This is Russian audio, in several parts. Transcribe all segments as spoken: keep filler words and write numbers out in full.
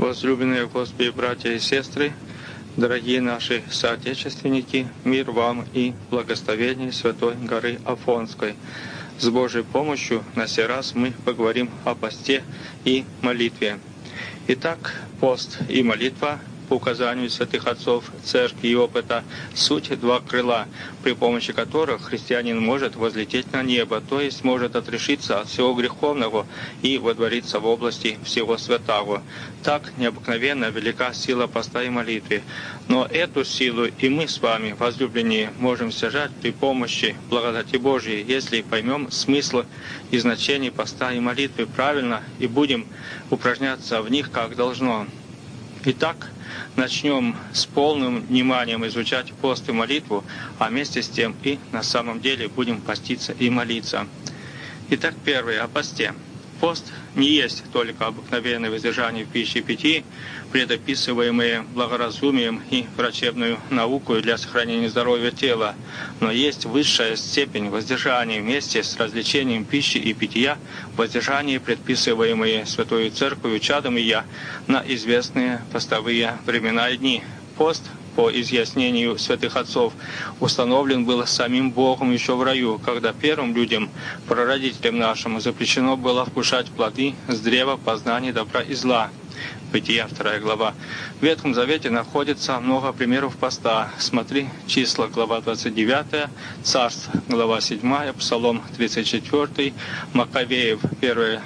Возлюбленные Господи, братья и сестры, дорогие наши соотечественники, мир вам и благословение Святой горы Афонской. С Божьей помощью на сей раз мы поговорим о посте и молитве. Итак, пост и молитва по указанию святых отцов церкви и опыта суть два крыла, при помощи которых христианин может возлететь на небо, то есть может отрешиться от всего греховного и водвориться в области всего святого. Так необыкновенно велика сила поста и молитвы. Но эту силу и мы с вами, возлюбленные, можем стяжать при помощи благодати Божьей, если поймем смысл и значение поста и молитвы правильно и будем упражняться в них как должно. Итак, начнем с полным вниманием изучать пост и молитву, а вместе с тем и на самом деле будем поститься и молиться. Итак, первое о посте. Пост не есть только обыкновенное воздержание в пище и питьи, предописываемые благоразумием и врачебную наукой для сохранения здоровья тела, но есть высшая степень воздержания вместе с развлечением пищи и питья, воздержание, предписываемые Святою Церковью чадом и я на известные постовые времена и дни. Пост, по изъяснению святых отцов, установлен был самим Богом еще в раю, когда первым людям, прародителям нашим, запрещено было вкушать плоды с древа познания добра и зла. Бытия, вторая глава. В Ветхом Завете находится много примеров поста. Смотри, числа, глава двадцать девятая, Царств, глава седьмая, Псалом тридцать четвёртый, Маковеев, первая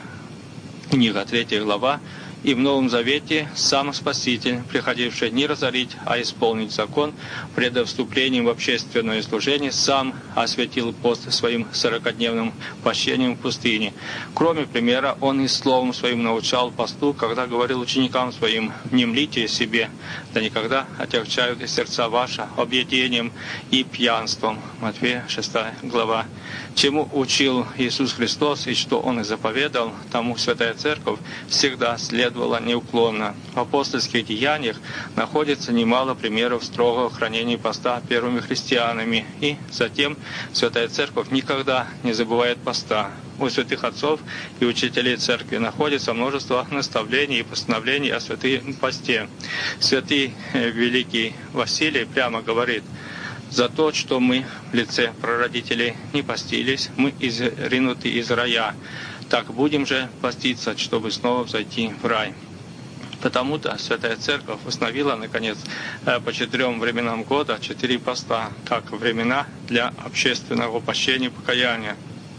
книга, третья глава. И в Новом Завете сам Спаситель, приходивший не разорить, а исполнить закон, пред вступлением в общественное служение, сам осветил пост своим сорокадневным пощением в пустыне. Кроме примера, он и словом своим научал посту, когда говорил ученикам своим: «Не млите себе, да никогда отягчают и сердца ваши объедением и пьянством». Матфея, шестая глава. Чему учил Иисус Христос и что Он и заповедал, тому Святая Церковь всегда следовала неуклонно. В апостольских деяниях находится немало примеров строгого хранения поста первыми христианами, и затем Святая Церковь никогда не забывает поста. У святых отцов и учителей церкви находится множество наставлений и постановлений о святом посте. Святый великий Василий прямо говорит: «За то, что мы в лице прародителей не постились, мы изринуты из рая. Так будем же поститься, чтобы снова взойти в рай». Потому-то Святая Церковь установила, наконец, по четырем временам года четыре поста, как времена для общественного пощения и покаяния.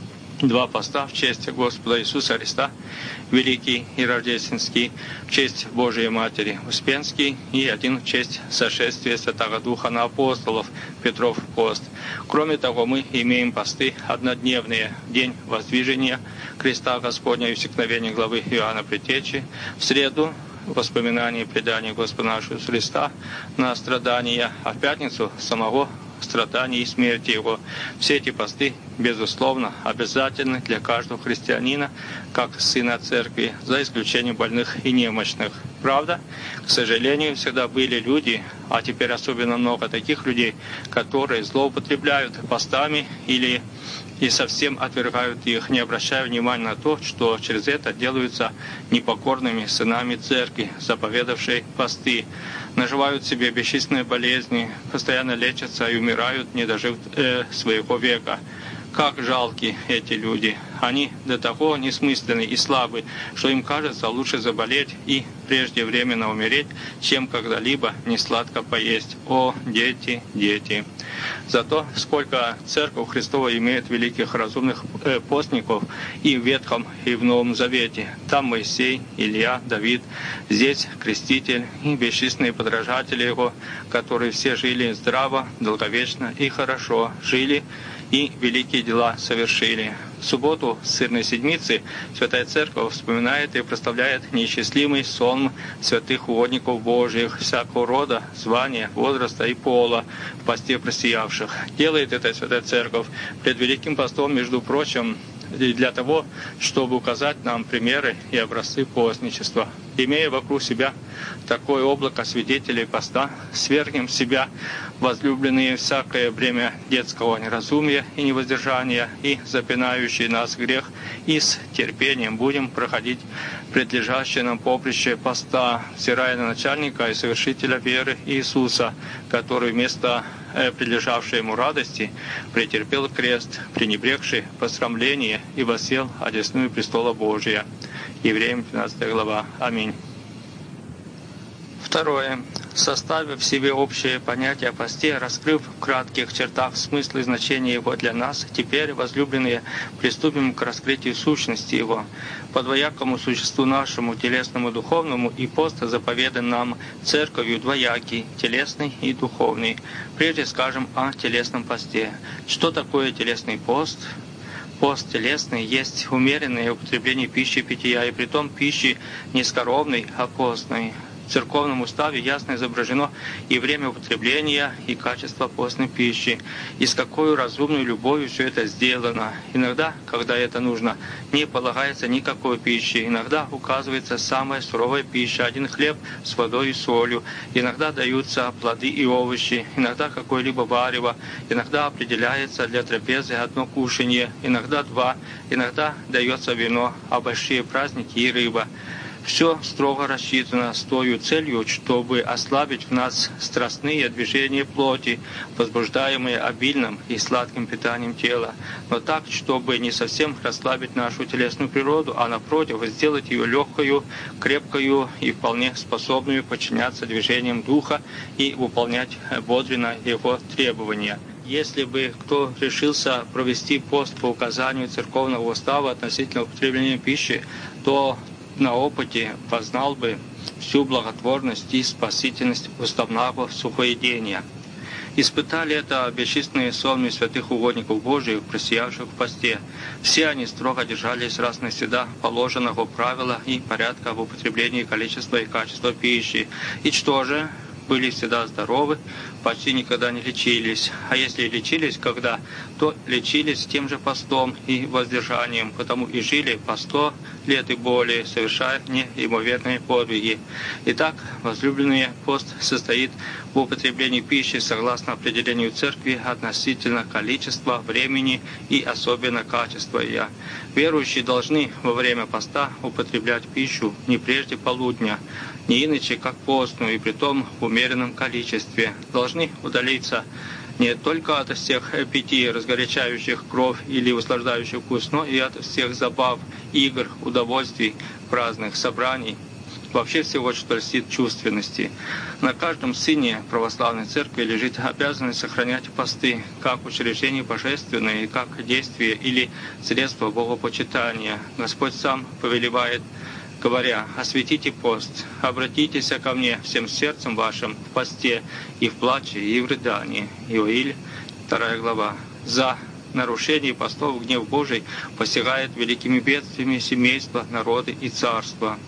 Два поста в честь Господа Иисуса Христа, Великий и Рождественский, в честь Божией Матери, Успенский, и один в честь сошествия Святого Духа на апостолов, Петров пост. Кроме того, мы имеем посты однодневные: день воздвижения креста Господня и всекновения главы Иоанна Предтечи, в среду воспоминание и предание Господа нашего Иисуса Христа на страдания, а в пятницу самого страдания и смерти Его. Все эти посты, безусловно, обязательны для каждого христианина, как сына церкви, за исключением больных и немощных. Правда, к сожалению, всегда были люди, а теперь особенно много таких людей, которые злоупотребляют постами или и совсем отвергают их, не обращая внимания на то, что через это делаются непокорными сынами церкви, заповедавшей посты, наживают себе бесчисленные болезни, постоянно лечатся и умирают, не дожив э, своего века. Как жалки эти люди! Они до того несмысленны и слабы, что им кажется лучше заболеть и преждевременно умереть, чем когда-либо несладко поесть. О, дети, дети! Зато сколько Церковь Христова имеет великих разумных э, постников и в Ветхом, и в Новом Завете. Там Моисей, Илья, Давид, здесь Креститель и бесчисленные подражатели Его, которые все жили здраво, долговечно и хорошо, жили и великие дела совершили. В субботу сырной седмицы Святая Церковь вспоминает и прославляет неисчислимый сон святых угодников Божьих всякого рода, звания, возраста и пола в посте просиявших. Делает это Святая Церковь пред Великим постом, между прочим, для того, чтобы указать нам примеры и образцы постничества. Имея вокруг себя такое облако свидетелей поста, свергнем в себя возлюбленные всякое бремя детского неразумия и невоздержания, и запинающий нас грех, и с терпением будем проходить предлежащее нам поприще поста, взирая на начальника и совершителя веры Иисуса, который вместо прилежавшей ему радости претерпел крест, пренебрегший посрамление и воссел одесную престола Божия. Евреям двенадцатая глава. Аминь. Второе. Составив в себе общее понятие о посте, раскрыв в кратких чертах смысл и значение его для нас, теперь, возлюбленные, приступим к раскрытию сущности его. По двоякому существу нашему, телесному и духовному, и пост заповедан нам церковью двоякий, телесный и духовный. Прежде скажем о телесном посте. Что такое телесный пост? Пост телесный есть умеренное употребление пищи и питья, и притом пищи не скоровной, а постной. В церковном уставе ясно изображено и время употребления, и качество постной пищи, и с какой разумной любовью все это сделано. Иногда, когда это нужно, не полагается никакой пищи, иногда указывается самая суровая пища, один хлеб с водой и солью, иногда даются плоды и овощи, иногда какое-либо варево, иногда определяется для трапезы одно кушанье, иногда два, иногда дается вино, а большие праздники и рыба. Все строго рассчитано с той целью, чтобы ослабить в нас страстные движения плоти, возбуждаемые обильным и сладким питанием тела, но так, чтобы не совсем расслабить нашу телесную природу, а напротив, сделать ее легкою, крепкою и вполне способную подчиняться движениям духа и выполнять бодренно его требования. Если бы кто решился провести пост по указанию церковного устава относительно употребления пищи, то на опыте познал бы всю благотворность и спасительность уставного сухоедения. Испытали это бесчисленные сонмы святых угодников Божиих, просиявших в посте. Все они строго держались раз навсегда положенного правила и порядка в употреблении количества и качества пищи. И что же? Были всегда здоровы, почти никогда не лечились. А если и лечились когда, то лечились тем же постом и воздержанием, потому и жили по сто лет и более, совершая неимоверные подвиги. Итак, возлюбленные, пост состоит в употреблении пищи согласно определению церкви относительно количества, времени и особенно качества ее. Верующие должны во время поста употреблять пищу не прежде полудня, не иначе, как постную, и притом в умеренном количестве. Должны удалиться не только от всех питий, разгорячающих кровь или услаждающих вкус, но и от всех забав, игр, удовольствий, праздных собраний, вообще всего, что льстит чувственности. На каждом сыне православной церкви лежит обязанность сохранять посты, как учреждение божественное, как действие или средство богопочитания. Господь сам повелевает, говоря: «Осветите пост, обратитесь ко мне всем сердцем вашим в посте и в плаче, и в рыдании». Иоиль, вторая глава. За нарушение постов гнев Божий постигает великими бедствиями семейства, народы и царства.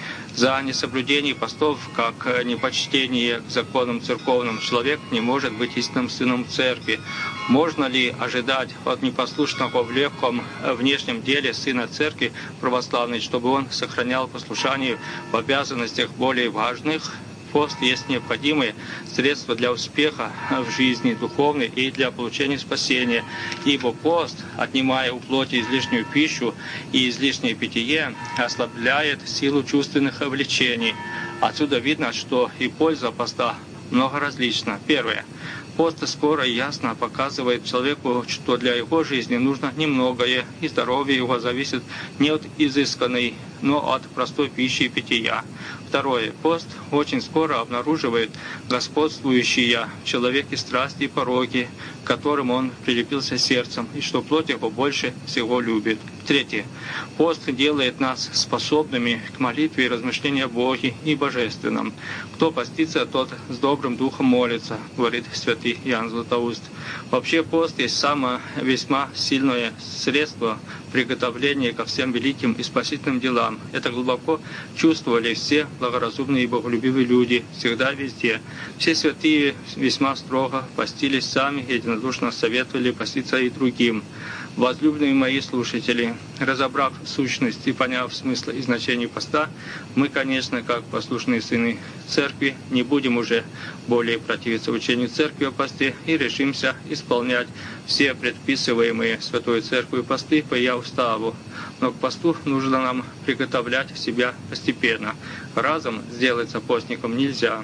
За несоблюдение постов, как непочтение к законам церковным, человек не может быть истинным сыном церкви. Можно ли ожидать от непослушного в легком внешнем деле сына церкви православной, чтобы он сохранял послушание в обязанностях более важных? Пост есть необходимое средство для успеха в жизни духовной и для получения спасения, ибо пост, отнимая у плоти излишнюю пищу и излишнее питье, ослабляет силу чувственных влечений. Отсюда видно, что и польза поста много различна. Первое. Пост скоро и ясно показывает человеку, что для его жизни нужно немногое, и здоровье его зависит не от изысканной, но от простой пищи и питья. Второе. Пост очень скоро обнаруживает господствующие в человеке страсти и пороки, к которым он прилепился сердцем, и что плоть его больше всего любит. Третье. Пост делает нас способными к молитве и размышлению о Боге и Божественном. Кто постится, тот с добрым духом молится, говорит святый Иоанн Златоуст. Вообще пост есть самое весьма сильное средство приготовления ко всем великим и спасительным делам. Это глубоко чувствовали все благоразумные и боголюбивые люди, всегда везде. Все святые весьма строго постились сами, единодушно советовали поститься и другим. Возлюбленные мои слушатели, разобрав сущность и поняв смысл и значение поста, мы, конечно, как послушные сыны Церкви, не будем уже более противиться учению Церкви о посте и решимся исполнять все предписываемые Святой Церковью посты по ее уставу. Но к посту нужно нам приготовлять себя постепенно. Разом сделаться постником нельзя.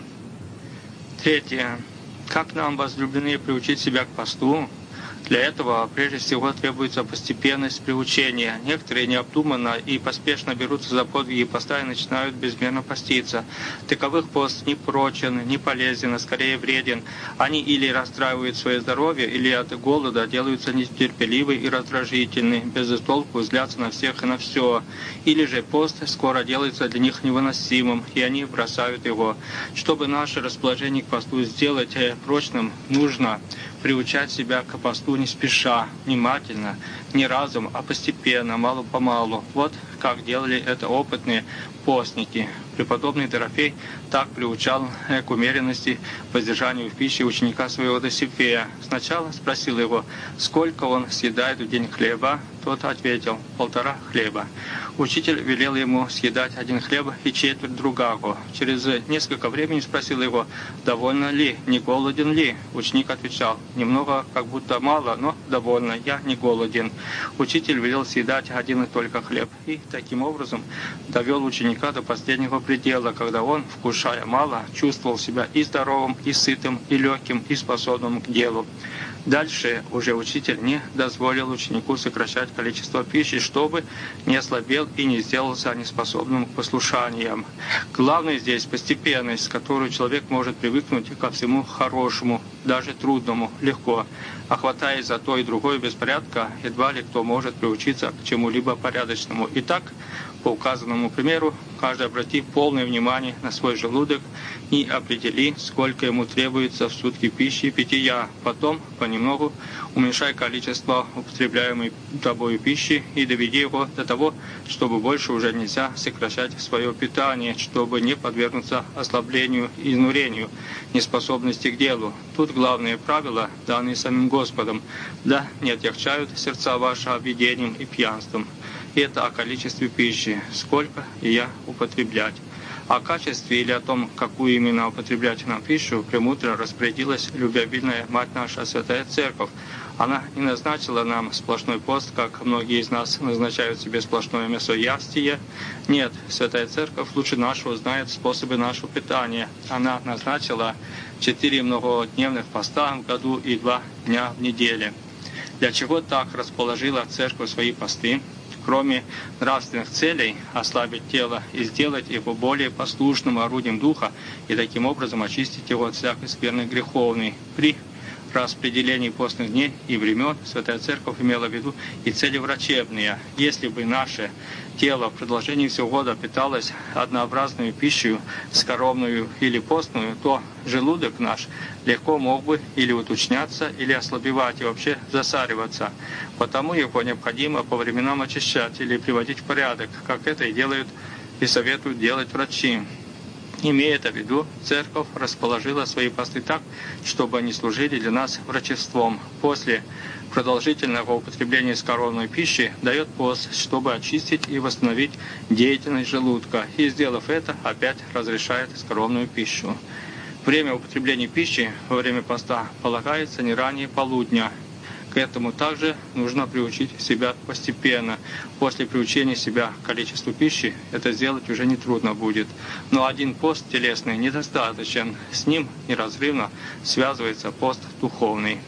Третье. Как нам, возлюбленные, приучить себя к посту? Для этого прежде всего требуется постепенность приучения. Некоторые необдуманно и поспешно берутся за подвиги поста и начинают безмерно поститься. Таковых пост не прочен, не полезен, а скорее вреден. Они или расстраивают свое здоровье, или от голода делаются нетерпеливы и раздражительны, без толку злятся на всех и на все. Или же пост скоро делается для них невыносимым, и они бросают его. Чтобы наше расположение к посту сделать прочным, нужно приучать себя к посту не спеша, внимательно, не разом, а постепенно, мало-помалу. Вот как делали это опытные постники. Преподобный Дорофей так приучал к умеренности, воздержанию в пище ученика своего Досифея. Сначала спросил его, сколько он съедает в день хлеба. Тот ответил, полтора хлеба. Учитель велел ему съедать один хлеб и четверть другого. Через несколько времени спросил его, довольно ли, не голоден ли. Ученик отвечал, немного, как будто мало, но довольно, я не голоден. Учитель велел съедать один и только хлеб. И таким образом довел ученика до последнего предела, когда он, вкушая мало, чувствовал себя и здоровым, и сытым, и легким, и способным к делу. Дальше уже учитель не дозволил ученику сокращать количество пищи, чтобы не ослабел и не сделался неспособным к послушаниям. Главное здесь постепенность, с которой человек может привыкнуть ко всему хорошему, даже трудному, легко. А хватаясь за то и другое беспорядка, едва ли кто может приучиться к чему-либо порядочному. Итак, по указанному примеру, каждый обрати полное внимание на свой желудок и определи, сколько ему требуется в сутки пищи и питья. Потом, понемногу, уменьшай количество употребляемой тобою пищи и доведи его до того, чтобы больше уже нельзя сокращать свое питание, чтобы не подвергнуться ослаблению и изнурению, неспособности к делу. Тут главные правила, данные самим Господом, да не отягчают сердца ваши объедением и пьянством. Это о количестве пищи, сколько и я употреблять. О качестве или о том, какую именно употреблять нам пищу, премудро распорядилась любвеобильная Мать наша Святая Церковь. Она не назначила нам сплошной пост, как многие из нас назначают себе сплошное мясоястие. Нет, Святая Церковь лучше нашего знает способы нашего питания. Она назначила четыре многодневных поста в году и два дня в неделе. Для чего так расположила Церковь свои посты? Кроме нравственных целей, ослабить тело и сделать его более послушным орудием Духа и таким образом очистить его от всякой скверной греховной. При распределении постных дней и времен Святая Церковь имела в виду и цели врачебные. Если бы наше тело в продолжении всего года питалось однообразной пищей, скоромную или постную, то желудок наш легко мог бы или уточняться, или ослабевать и вообще засариваться. Потому его необходимо по временам очищать или приводить в порядок, как это и делают и советуют делать врачи. Имея это в виду, Церковь расположила свои посты так, чтобы они служили для нас врачеством. После продолжительного употребления скоромной пищи дает пост, чтобы очистить и восстановить деятельность желудка, и, сделав это, опять разрешает скоромную пищу. Время употребления пищи во время поста полагается не ранее полудня. К этому также нужно приучить себя постепенно. После приучения себя к количеству пищи это сделать уже нетрудно будет. Но один пост телесный недостаточен. С ним неразрывно связывается пост духовный.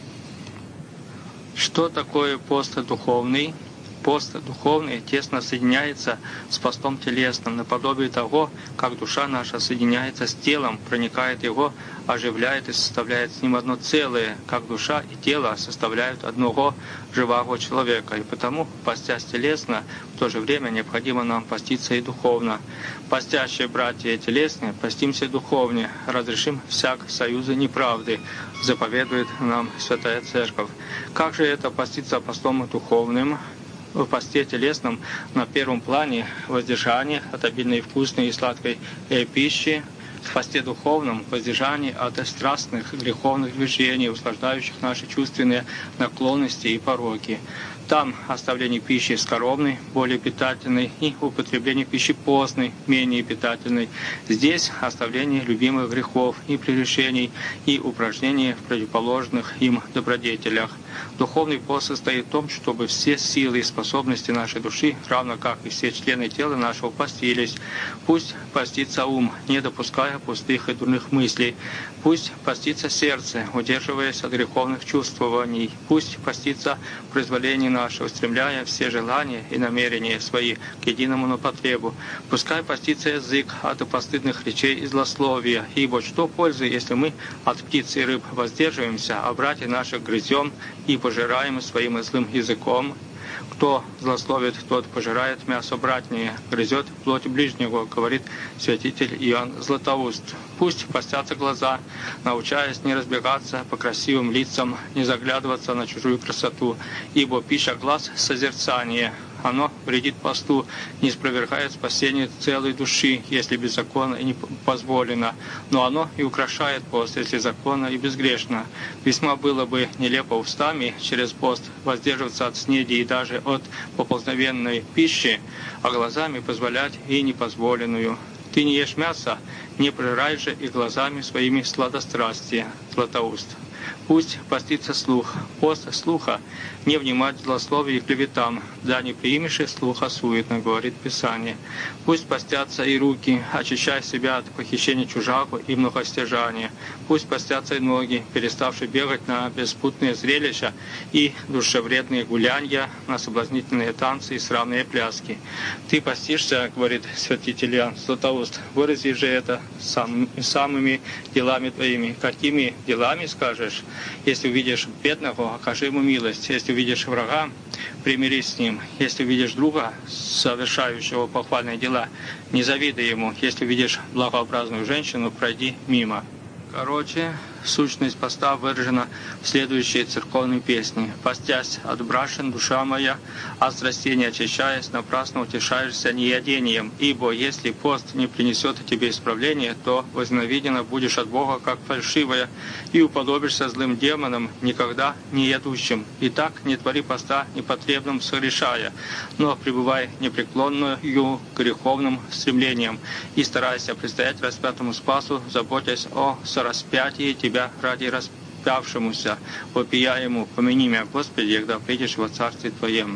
Что такое пост духовный? Пост духовный тесно соединяется с постом телесным, наподобие того, как душа наша соединяется с телом, проникает его, оживляет и составляет с ним одно целое, как душа и тело составляют одного живого человека. И потому, постясь телесно, в то же время необходимо нам поститься и духовно. Постящие братья телесные, постимся духовнее, разрешим всяк союза неправды, заповедует нам Святая Церковь. Как же это поститься постом духовным? В посте телесном на первом плане воздержание от обильной вкусной и сладкой пищи, в посте духовном воздержание от страстных греховных движений, услаждающих наши чувственные наклонности и пороки. Там оставление пищи скоромной, более питательной, и употребление пищи постной, менее питательной. Здесь оставление любимых грехов и прегрешений и упражнения в противоположных им добродетелях. Духовный пост состоит в том, чтобы все силы и способности нашей души, равно как и все члены тела нашего, постились. Пусть постится ум, не допуская пустых и дурных мыслей. Пусть постится сердце, удерживаясь от греховных чувствований. Пусть постится произволение наше, устремляя все желания и намерения свои к единому на потребу. Пускай постится язык от постыдных речей и злословия. Ибо что пользы, если мы от птиц и рыб воздерживаемся, а братьев наших грызем и пожираем своим злым языком? Кто злословит, тот пожирает мясо братнее, грызет плоть ближнего, говорит святитель Иоанн Златоуст. Пусть постятся глаза, научаясь не разбегаться по красивым лицам, не заглядываться на чужую красоту, ибо пища глаз — созерцание. Оно вредит посту, не спровергает спасение целой души, если беззаконно и не позволено. Но оно и украшает пост, если законно и безгрешно. Весьма было бы нелепо устами через пост воздерживаться от снеди и даже от поползновенной пищи, а глазами позволять и непозволенную. Ты не ешь мясо, не пожирай же и глазами своими сладострастия. Златоуст. Пусть постится слух. Пост слуха — не внимать злословию и клеветам, да не приимешь и слуха суетно, говорит Писание. Пусть постятся и руки, очищая себя от похищения чужаку и многостяжания. Пусть постятся и ноги, переставшие бегать на беспутные зрелища и душевредные гулянья, на соблазнительные танцы и срамные пляски. Ты постишься, говорит святитель Иоанн Златоуст, вырази же это сам, самыми делами твоими. Какими делами, скажешь? Если увидишь бедного, окажи ему милость. Если увидишь врага, примирись с ним. Если увидишь друга, совершающего похвальные дела, не завидуй ему. Если увидишь благообразную женщину, пройди мимо. Короче, сущность поста выражена в следующей церковной песне. «Постясь от брашен, душа моя, от страстей очищаясь, напрасно утешаешься неядением. Ибо если пост не принесет тебе исправления, то возненавидена будешь от Бога, как фальшивая, и уподобишься злым демонам, никогда не ядущим. Итак, не твори поста непотребным согрешая, но пребывай непреклонною греховным стремлением, и старайся предстоять распятому Спасу, заботясь о сораспятии тебя ради распявшемуся, вопия ему: помяни меня, Господи, когда придешь во Царстве Твоем».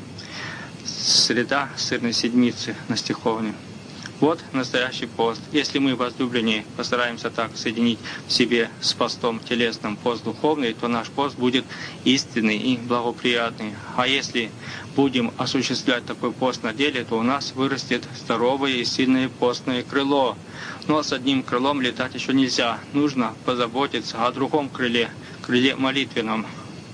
Среда сырной седмицы на стиховне. Вот настоящий пост. Если мы, возлюбленные, постараемся так соединить в себе с постом телесным пост духовный, то наш пост будет истинный и благоприятный. А если будем осуществлять такой пост на деле, то у нас вырастет здоровое и сильное постное крыло. Но с одним крылом летать еще нельзя. Нужно позаботиться о другом крыле, крыле молитвенном.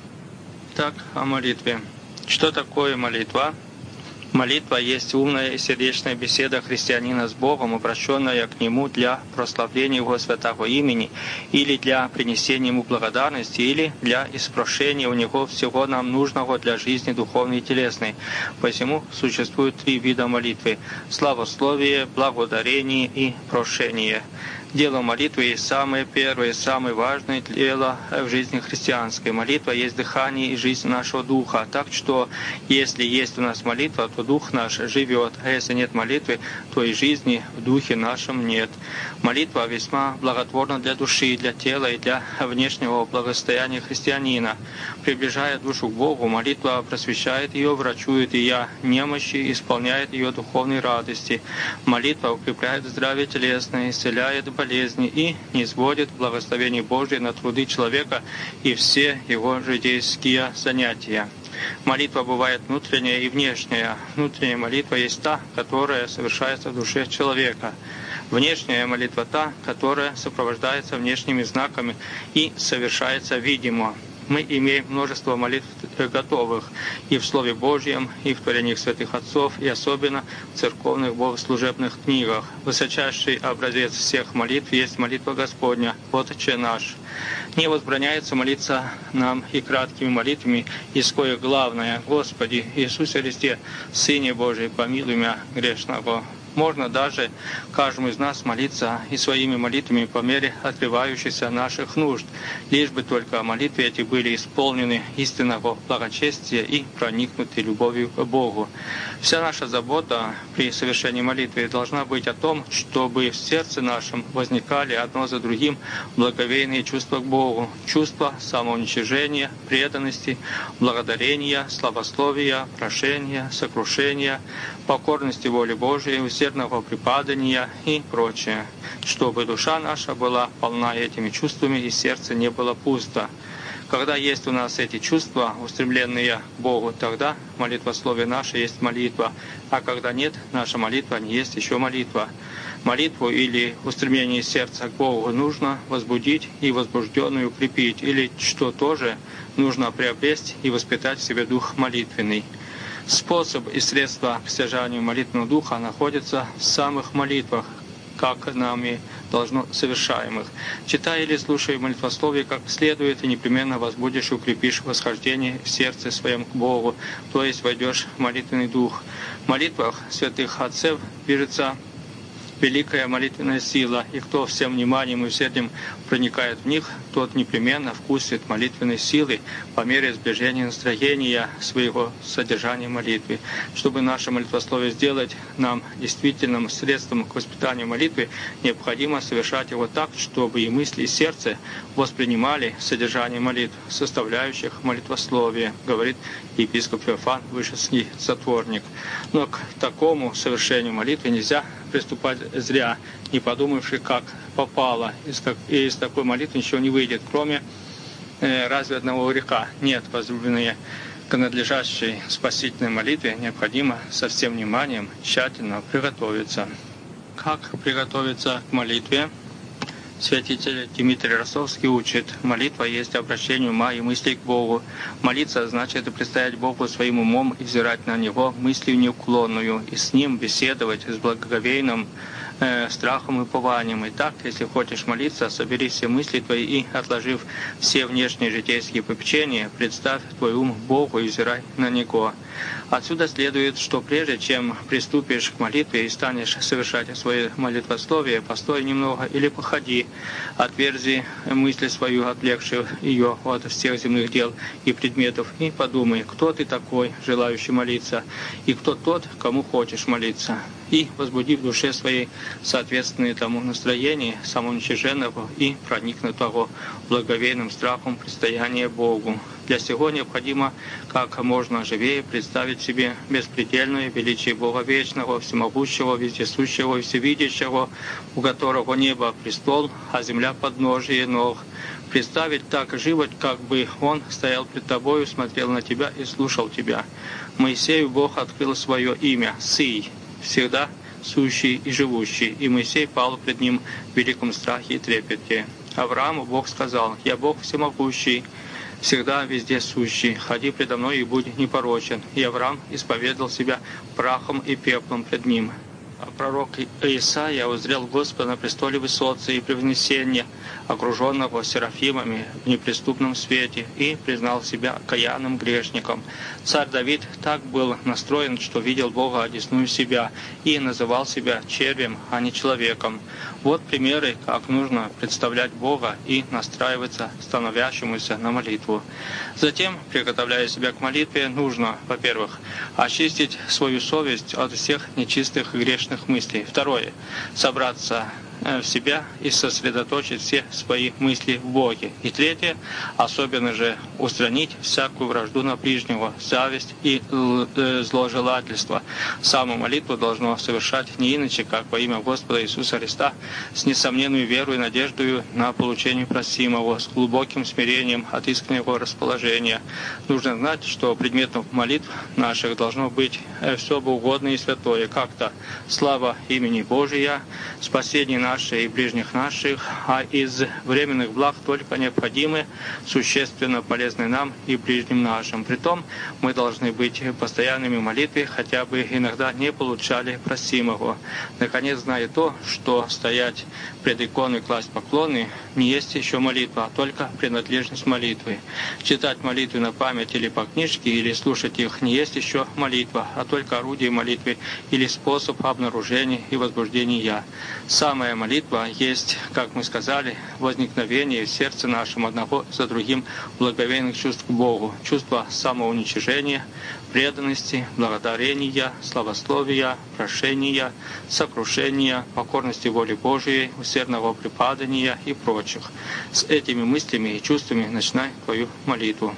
Так, о молитве. Что такое молитва? Молитва есть умная и сердечная беседа христианина с Богом, обращенная к Нему для прославления Его святого имени, или для принесения Ему благодарности, или для испрошения у Него всего нам нужного для жизни духовной и телесной. Посему существует три вида молитвы — славословие, благодарение и прошение. Дело молитвы есть самое первое, самое важное дело в жизни христианской. Молитва есть дыхание и жизнь нашего духа. Так что, если есть у нас молитва, то дух наш живет, а если нет молитвы, то и жизни в духе нашем нет. Молитва весьма благотворна для души, для тела и для внешнего благосостояния христианина. Приближая душу к Богу, молитва просвещает ее, врачует ее немощи, исполняет ее духовной радости. Молитва укрепляет здравие телесное, исцеляет болезни и низводит благословение Божие на труды человека и все его житейские занятия. Молитва бывает внутренняя и внешняя. Внутренняя молитва есть та, которая совершается в душе человека. Внешняя молитва та, которая сопровождается внешними знаками и совершается видимо. Мы имеем множество молитв готовых и в Слове Божьем, и в творениях святых отцов, и особенно в церковных богослужебных книгах. Высочайший образец всех молитв есть молитва Господня, «Отче наш». Не возбраняется молиться нам и краткими молитвами, из коих главное: «Господи Иисусе Христе, Сыне Божий, помилуй меня грешного». Можно даже каждому из нас молиться и своими молитвами по мере открывающихся наших нужд, лишь бы только молитвы эти были исполнены истинного благочестия и проникнуты любовью к Богу. Вся наша забота при совершении молитвы должна быть о том, чтобы в сердце нашем возникали одно за другим благоговейные чувства к Богу, чувства самоуничижения, преданности, благодарения, славословия, прошения, сокрушения, покорности воле Божией, усердного преподания и прочее, чтобы душа наша была полна этими чувствами и сердце не было пусто. Когда есть у нас эти чувства, устремленные к Богу, тогда молитвословие наше есть молитва, а когда нет, наша молитва не есть еще молитва. Молитву или устремление сердца к Богу нужно возбудить и возбужденную укрепить, или, что тоже, нужно приобрести и воспитать в себе дух молитвенный. Способ и средства к стяжанию молитвенного духа находятся в самых молитвах, как нами должно совершаемых. Читая или слушая молитвословие как следует, и непременно возбудишь и укрепишь восхождение в сердце своем к Богу, то есть войдешь в молитвенный дух. В молитвах святых отцев движется великая молитвенная сила, и кто всем вниманием и усердием проникает в них, тот непременно вкусит молитвенной силы по мере сближения настроения своего содержания молитвы. Чтобы наше молитвословие сделать нам действительным средством к воспитанию молитвы, необходимо совершать его так, чтобы и мысли, и сердце воспринимали содержание молитв, составляющих молитвословие, говорит епископ Феофан Вышинский затворник. Но к такому совершению молитвы нельзя приступать зря, не подумавши, как попало. И из такой молитвы ничего не выйдет, кроме э, разве одного греха. Нет, возлюбленные, к надлежащей спасительной молитве необходимо со всем вниманием тщательно приготовиться. Как приготовиться к молитве? Святитель Дмитрий Ростовский учит: молитва есть обращение ума и мыслей к Богу. Молиться значит предстоять Богу своим умом и взирать на Него мыслью неуклонную, и с Ним беседовать с благоговейным э, страхом и упованием. Итак, если хочешь молиться, собери все мысли твои и, отложив все внешние житейские попечения, представь твой ум Богу и взирай на Него. Отсюда следует, что прежде чем приступишь к молитве и станешь совершать свое молитвословие, постой немного или походи, отверзи мысль свою, отвлекшую ее от всех земных дел и предметов, и подумай, кто ты такой, желающий молиться, и кто тот, кому хочешь молиться. И возбуди в душе своей соответственное тому настроение самоуничиженного и проникнутого благоговейным страхом предстояния Богу. Для сего необходимо как можно живее представить себе беспредельное величие Бога Вечного, Всемогущего, Вездесущего и Всевидящего, у которого небо — престол, а земля — подножие ног. Представить так живо, как бы Он стоял пред тобою, смотрел на тебя и слушал тебя. Моисею Бог открыл свое имя — Сый, всегда сущий и живущий, и Моисей пал пред Ним в великом страхе и трепете. Аврааму Бог сказал: «Я Бог всемогущий, всегда везде сущий, ходи предо мной и будь непорочен». И Авраам исповедал себя прахом и пеплом пред Ним. А пророк Исаия узрел Господа на престоле высоты и превознесения, окруженного серафимами в неприступном свете, и признал себя окаянным грешником. Царь Давид так был настроен, что видел Бога одесную себя и называл себя червем, а не человеком. Вот примеры, как нужно представлять Бога и настраиваться становящемуся на молитву. Затем, приготовляя себя к молитве, нужно, во-первых, очистить свою совесть от всех нечистых и грешных мыслей. Второе — собраться в себя и сосредоточить все свои мысли в Боге. И третье — особенно же устранить всякую вражду на ближнего, зависть и зложелательство. Саму молитву должно совершать не иначе, как во имя Господа Иисуса Христа, с несомненной верой и надеждой на получение просимого, с глубоким смирением от искреннего расположения. Нужно знать, что предметом молитв наших должно быть все богоугодное и святое, как-то слава имени Божия, спасение наши и ближних наших, а из временных благ только необходимы, существенно полезны нам и ближним нашим. Притом мы должны быть постоянными в молитве, хотя бы иногда не получали просимого. Наконец, зная то, что стоять пред иконой, класть поклоны, не есть еще молитва, а только принадлежность молитвы. Читать молитвы на память или по книжке, или слушать их, не есть еще молитва, а только орудие молитвы или способ обнаружения и возбуждения. Самая молитва есть, как мы сказали, возникновение в сердце нашем одного за другим благоговейных чувств к Богу, чувства самоуничижения, преданности, благодарения, славословия, прошения, сокрушения, покорности воле Божией, усердного преподания и прочих. С этими мыслями и чувствами начинай твою молитву.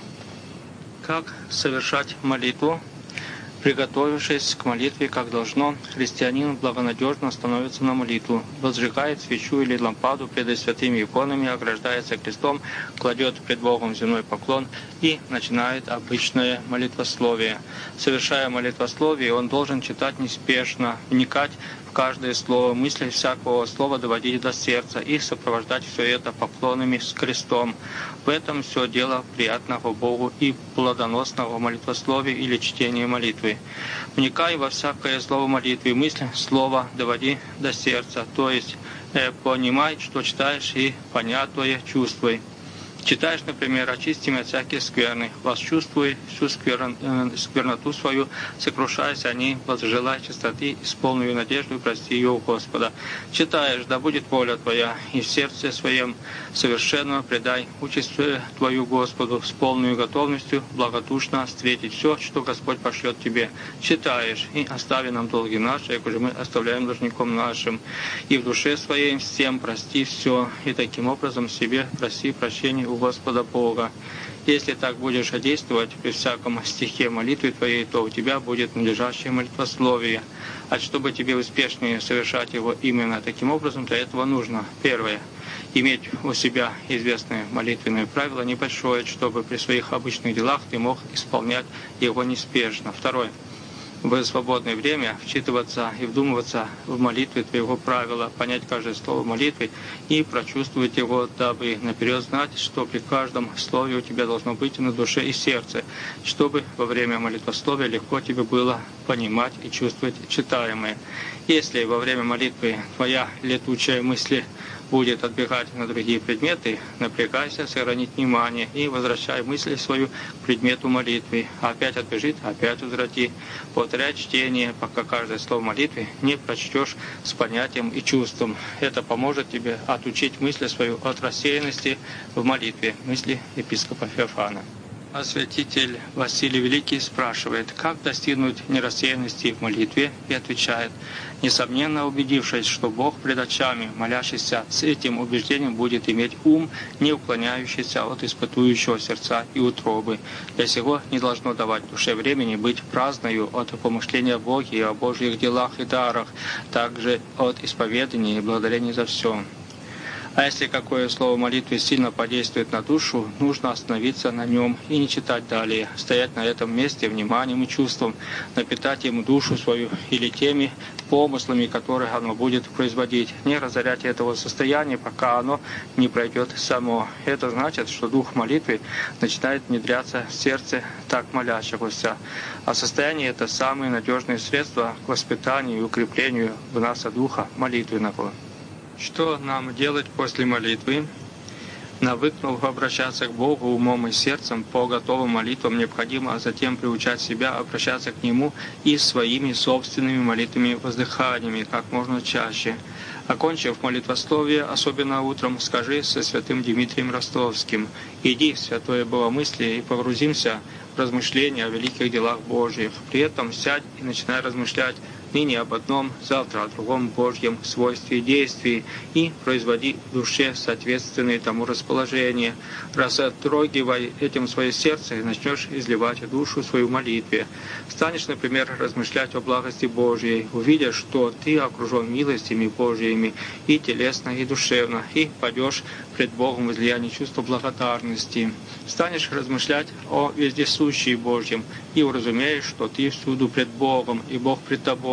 Как совершать молитву? Приготовившись к молитве, как должно, христианин благонадежно становится на молитву, возжигает свечу или лампаду пред святыми иконами, ограждается крестом, кладет пред Богом земной поклон и начинает обычное молитвословие. Совершая молитвословие, он должен читать неспешно, вникать в каждое слово, мысли всякого слова доводить до сердца и сопровождать все это поклонами с крестом. В этом все дело приятного Богу и плодоносного молитвословия или чтения молитвы. Вникай во всякое слово молитвы, мысль, слово доводи до сердца, то есть э, понимай, что читаешь, и понятное чувствуй. Читаешь, например, «Очисти меня от всякой скверны, восчувствуй всю скверн, э, скверноту свою, сокрушаясь о ней, возжелай чистоты, исполненную надежду, прости ее у Господа». Читаешь: «Да будет воля Твоя, и в сердце своем совершенно предай участь Твою Господу, с полной готовностью благодушно встретить все, что Господь пошлет тебе». Читаешь: «И остави нам долги наши, как уже мы оставляем должником нашим, и в душе своей всем прости все, и таким образом себе проси прощения у Господа Бога». Если так будешь действовать при всяком стихе молитвы твоей, то у тебя будет надлежащее молитвословие. А чтобы тебе успешнее совершать его именно таким образом, для этого нужно: первое, иметь у себя известное молитвенное правило, небольшое, чтобы при своих обычных делах ты мог исполнять его неспешно. Второе, в свободное время вчитываться и вдумываться в молитве твоего правила, понять каждое слово молитвы и прочувствовать его, дабы наперед знать, что при каждом слове у тебя должно быть на душе и сердце, чтобы во время молитвословия легко тебе было понимать и чувствовать читаемое. Если во время молитвы твоя летучая мысль будет отбегать на другие предметы, напрягайся сохранить внимание и возвращай мысль свою к предмету молитвы. Опять отбежит, опять возврати. Повторяй чтение, пока каждое слово молитвы не прочтешь с понятием и чувством. Это поможет тебе отучить мысль свою от рассеянности в молитве. Мысли епископа Феофана. А святитель Василий Великий спрашивает, как достигнуть нерассеянности в молитве, и отвечает: несомненно убедившись, что Бог пред очами молящийся с этим убеждением будет иметь ум, не уклоняющийся от испытующего сердца и утробы. Для сего не должно давать душе времени быть праздною от помышления о Боге и о Божьих делах и дарах, также от исповедания и благодарения за все. А если какое слово молитвы сильно подействует на душу, нужно остановиться на нем и не читать далее, стоять на этом месте вниманием и чувством, напитать ему душу свою или теми помыслами, которые оно будет производить, не разорять этого состояния, пока оно не пройдет само. Это значит, что дух молитвы начинает внедряться в сердце так молящегося. А состояние — это самые надежные средства к воспитанию и укреплению в нас духа молитвенного. Что нам делать после молитвы? Навыкнув обращаться к Богу умом и сердцем по готовым молитвам, необходимо затем приучать себя обращаться к Нему и своими собственными молитвами воздыханиями как можно чаще. Окончив молитвословие, особенно утром, скажи со святым Дмитрием Ростовским: «Иди в святое богомыслие и погрузимся в размышления о великих делах Божьих». При этом сядь и начинай размышлять ныне об одном, завтра о другом Божьем свойстве и действии, и производи в душе соответственные тому расположения. Разотрогивай этим свое сердце и начнешь изливать душу свою в молитве. Станешь, например, размышлять о благости Божьей, увидя, что ты окружен милостями Божьими и телесно, и душевно, и падешь пред Богом в излиянии чувства благодарности. Станешь размышлять о вездесущии Божьем и уразумеешь, что ты всюду пред Богом, и Бог пред тобою,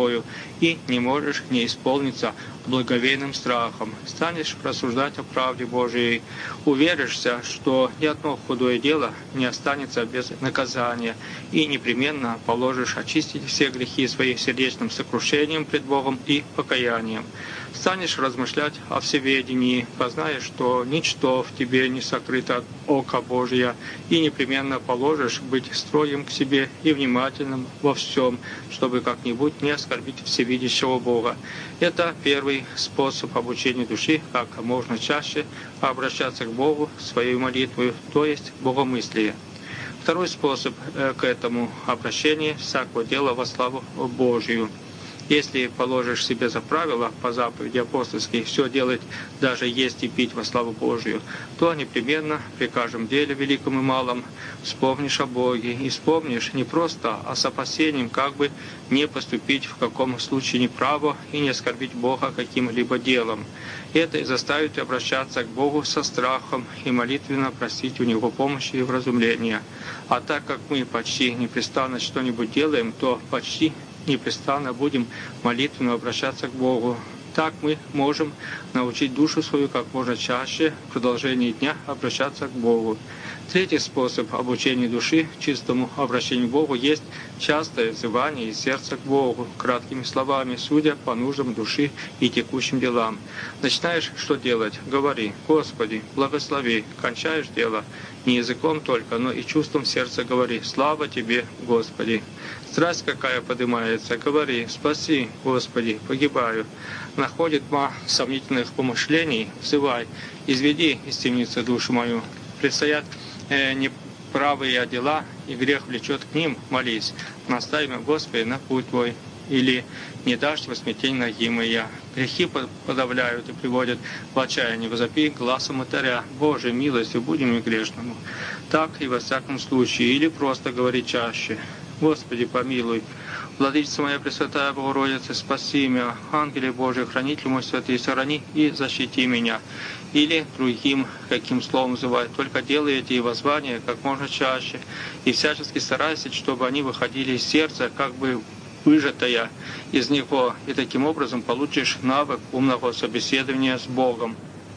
тобою, и не можешь не исполниться благоговейным страхом. Станешь рассуждать о правде Божией, уверишься, что ни одно худое дело не останется без наказания, и непременно положишь очистить все грехи свои сердечным сокрушением пред Богом и покаянием. Станешь размышлять о всеведении, познаешь, что ничто в тебе не сокрыто от ока Божия, и непременно положишь быть строгим к себе и внимательным во всем, чтобы как-нибудь не оскорбить всевидящего Бога. Это первый способ обучения души, как можно чаще обращаться к Богу своей молитвой, то есть богомыслие. Второй способ к этому обращения всякого дела во славу Божию. Если положишь себе за правило по заповеди апостольской все делать, даже есть и пить во славу Божию, то непременно при каждом деле, великом и малом, вспомнишь о Боге, и вспомнишь не просто, а с опасением, как бы не поступить в каком случае неправо и не оскорбить Бога каким-либо делом. Это и заставит обращаться к Богу со страхом и молитвенно просить у Него помощи и вразумления. А так как мы почти непрестанно что-нибудь делаем, то почти непрестанно будем молитвенно обращаться к Богу. Так мы можем научить душу свою как можно чаще в продолжении дня обращаться к Богу. Третий способ обучения души чистому обращению к Богу есть частое взывание из сердца к Богу, краткими словами, судя по нуждам души и текущим делам. Начинаешь что делать? Говори: «Господи, благослови». Кончаешь дело не языком только, но и чувством сердца говори: «Слава Тебе, Господи». Страсть какая поднимается, говори: «Спаси, Господи, погибаю». Находит тьма сомнительных помышлений, взывай: «Изведи из темницы душу мою». Предстоят э, неправые дела, и грех влечет к ним, молись: «Наставь меня, Господи, на путь Твой». Или «Не дашь во смятение ноги моя». Грехи подавляют и приводят в отчаяние. Возопи гласом мотаря: «Боже, милостью будем мне грешному». Так и во всяком случае. Или просто говори чаще: «Господи, помилуй». Владычица моя Пресвятая Богородица, спаси меня. Ангеле Божий, хранитель мой святый, сохрани и защити меня. Или другим каким словом называть, только делай эти воззвания как можно чаще, и всячески старайся, чтобы они выходили из сердца, как бы выжатая из него, и таким образом получишь навык умного собеседования с Богом.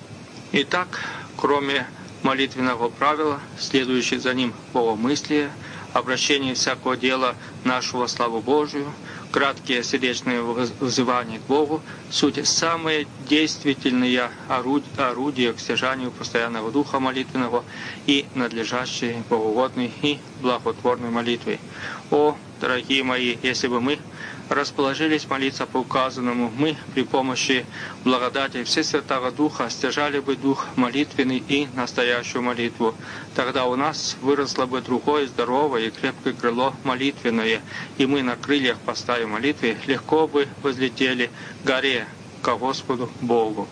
Итак, кроме молитвенного правила, следующее за ним богомыслие, обращение всякого дела нашего славу Божию, краткие сердечные взывания к Богу, суть самые действительные орудия к стяжанию постоянного духа молитвенного и надлежащей богоугодной и благотворной молитвы. О, дорогие мои, если бы мы расположились молиться по указанному, мы при помощи благодати Всесвятого Духа стяжали бы дух молитвенный и настоящую молитву. Тогда у нас выросло бы другое здоровое и крепкое крыло молитвенное, и мы на крыльях поставив молитвы легко бы возлетели к горе, ко Господу Богу.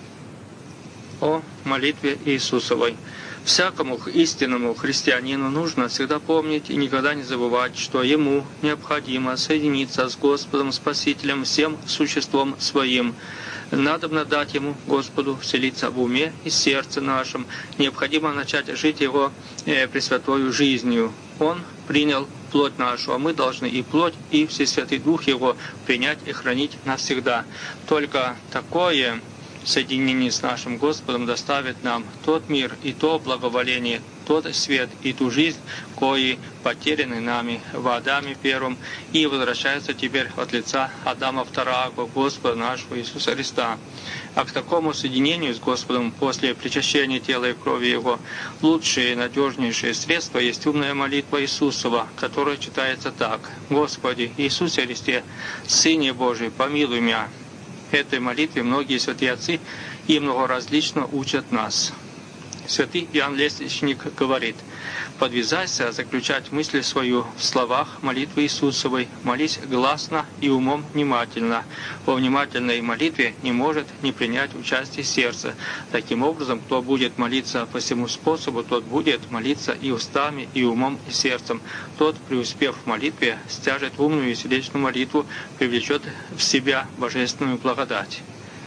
О молитве Иисусовой. Всякому истинному христианину нужно всегда помнить и никогда не забывать, что ему необходимо соединиться с Господом Спасителем всем существом своим. Надобно дать ему, Господу, вселиться в уме и сердце нашем. Необходимо начать жить его э, пресвятою жизнью. Он принял плоть нашу, а мы должны и плоть, и Всесвятый Дух Его принять и хранить навсегда. Только такое соединение с нашим Господом доставит нам тот мир и то благоволение, тот свет и ту жизнь, кои потеряны нами в Адаме первом и возвращаются теперь от лица Адама второго, Господа нашего Иисуса Христа. А к такому соединению с Господом после причащения тела и крови Его лучшее и надежнейшее средство есть умная молитва Иисусова, которая читается так: «Господи Иисусе Христе, Сыне Божий, помилуй меня». Этой молитве многие святые отцы и многоразлично учат нас. Святый Иоанн Лествичник говорит: «Подвязайся заключать мысль свою в словах молитвы Иисусовой, молись гласно и умом внимательно. Во внимательной молитве не может не принять участие сердца. Таким образом, кто будет молиться по всему способу, тот будет молиться и устами, и умом, и сердцем. Тот, преуспев в молитве, стяжет умную и сердечную молитву, привлечет в себя божественную благодать».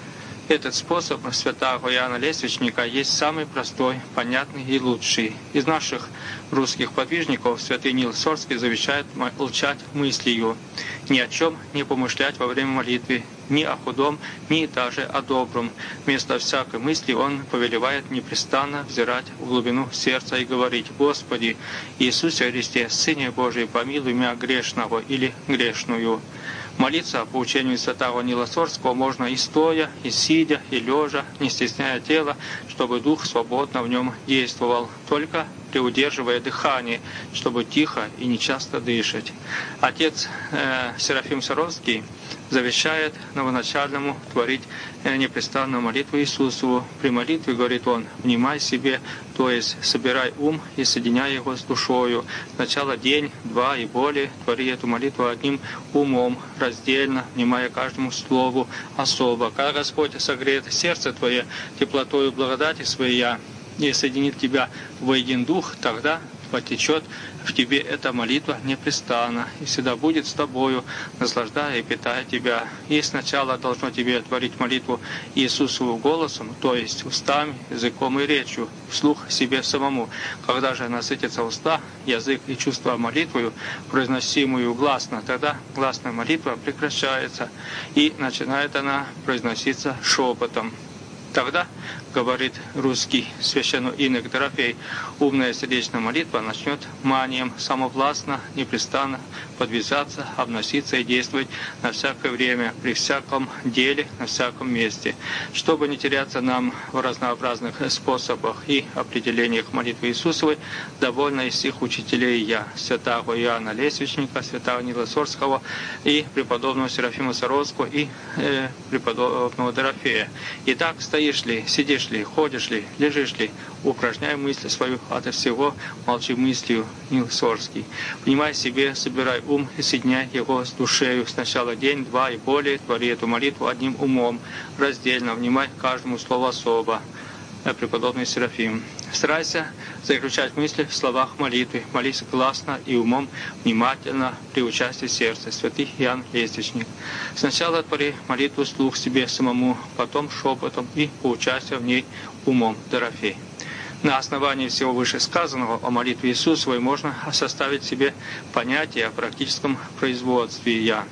Этот способ святого Иоанна Лествичника есть самый простой, понятный и лучший. Из наших русских подвижников святый Нил Сорский завещает молчать мыслью, ни о чем не помышлять во время молитвы, ни о худом, ни даже о добром. Вместо всякой мысли он повелевает непрестанно взирать в глубину сердца и говорить: «Господи, Иисусе Христе, Сыне Божий, помилуй меня грешного или грешную». Молиться по учению святого Нила Сорского можно и стоя, и сидя, и лежа, не стесняя тела, чтобы дух свободно в нем действовал, только приудерживая дыхание, чтобы тихо и нечасто дышать. Отец э, Серафим Саровский завещает новоначальному творить э, непрестанную молитву Иисусу. При молитве, говорит он, внимай себе, то есть собирай ум и соединяй его с душою. Сначала день, два и более твори эту молитву одним умом, раздельно, внимая каждому слову особо. Когда Господь согреет сердце твое теплотою благодати своей и соединит тебя в един дух, тогда потечет в тебе эта молитва непрестанно и всегда будет с тобою, наслаждая и питая тебя. И сначала должно тебе творить молитву Иисусову голосом, то есть устами, языком и речью, вслух себе самому. Когда же насытятся уста, язык и чувства молитвою, произносимую гласно, тогда гласная молитва прекращается, и начинает она произноситься шепотом. Тогда, говорит русский священноинок Дорофей, умная сердечная молитва начнет манием самовластно, непрестанно подвязаться, обноситься и действовать на всякое время, при всяком деле, на всяком месте. Чтобы не теряться нам в разнообразных способах и определениях молитвы Иисусовой, довольно из всех учителей я, святого Иоанна Лествичника, святого Нила Сорского и преподобного Серафима Саровского и э, преподобного Дорофея. Итак, стоит Стоишь ли, сидишь ли, ходишь ли, лежишь ли, упражняй мысль свою ото всего, молчи мыслью, Нил Сорский. Внимай себе, собирай ум и соединяй его с душею. Сначала день, два и более, твори эту молитву одним умом, раздельно, внимай каждому слову особо. Преподобный Серафим. Старайся заключать мысли в словах молитвы, молись гласно и умом, внимательно, при участии сердца. Святый Иоанн Лествичник. Сначала твори молитву вслух себе самому, потом шепотом и по участию в ней умом. Дорофей. На основании всего вышесказанного о молитве Иисусовой можно составить себе понятие о практическом производстве «я».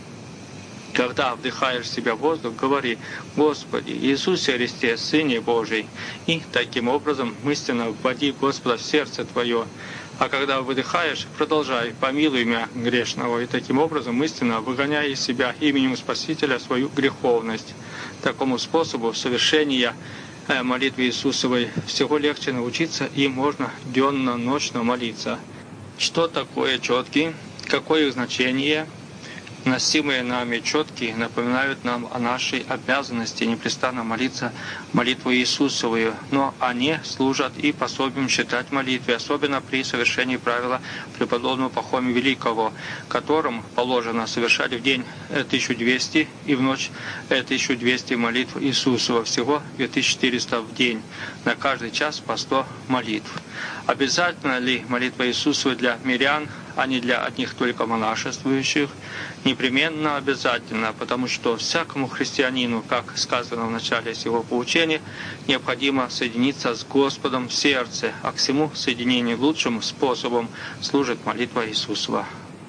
Когда вдыхаешь в себя воздух, говори: «Господи, Иисусе Христе, Сыне Божий», и таким образом мысленно вводи Господа в сердце твое. А когда выдыхаешь, продолжай: «Помилуй меня грешного», и таким образом мысленно выгоняя из себя именем Спасителя свою греховность. Такому способу совершения молитвы Иисусовой всего легче научиться, и можно денно-ночно молиться. Что такое четки? Какое их значение? Носимые нами четки напоминают нам о нашей обязанности непрестанно молиться молитву Иисусовую, но они служат и пособием читать молитвы, особенно при совершении правила преподобного Пахомия Великого, которым положено совершать в день тысячу двести и в ночь тысячу двести молитв Иисусова, всего две тысячи четыреста в день, на каждый час по сто молитв. Обязательно ли молитва Иисусова для мирян, а не для одних только монашествующих? Непременно обязательно, потому что всякому христианину, как сказано в начале сего поучения, необходимо соединиться с Господом в сердце, а к всему соединению лучшим способом служит молитва Иисусова.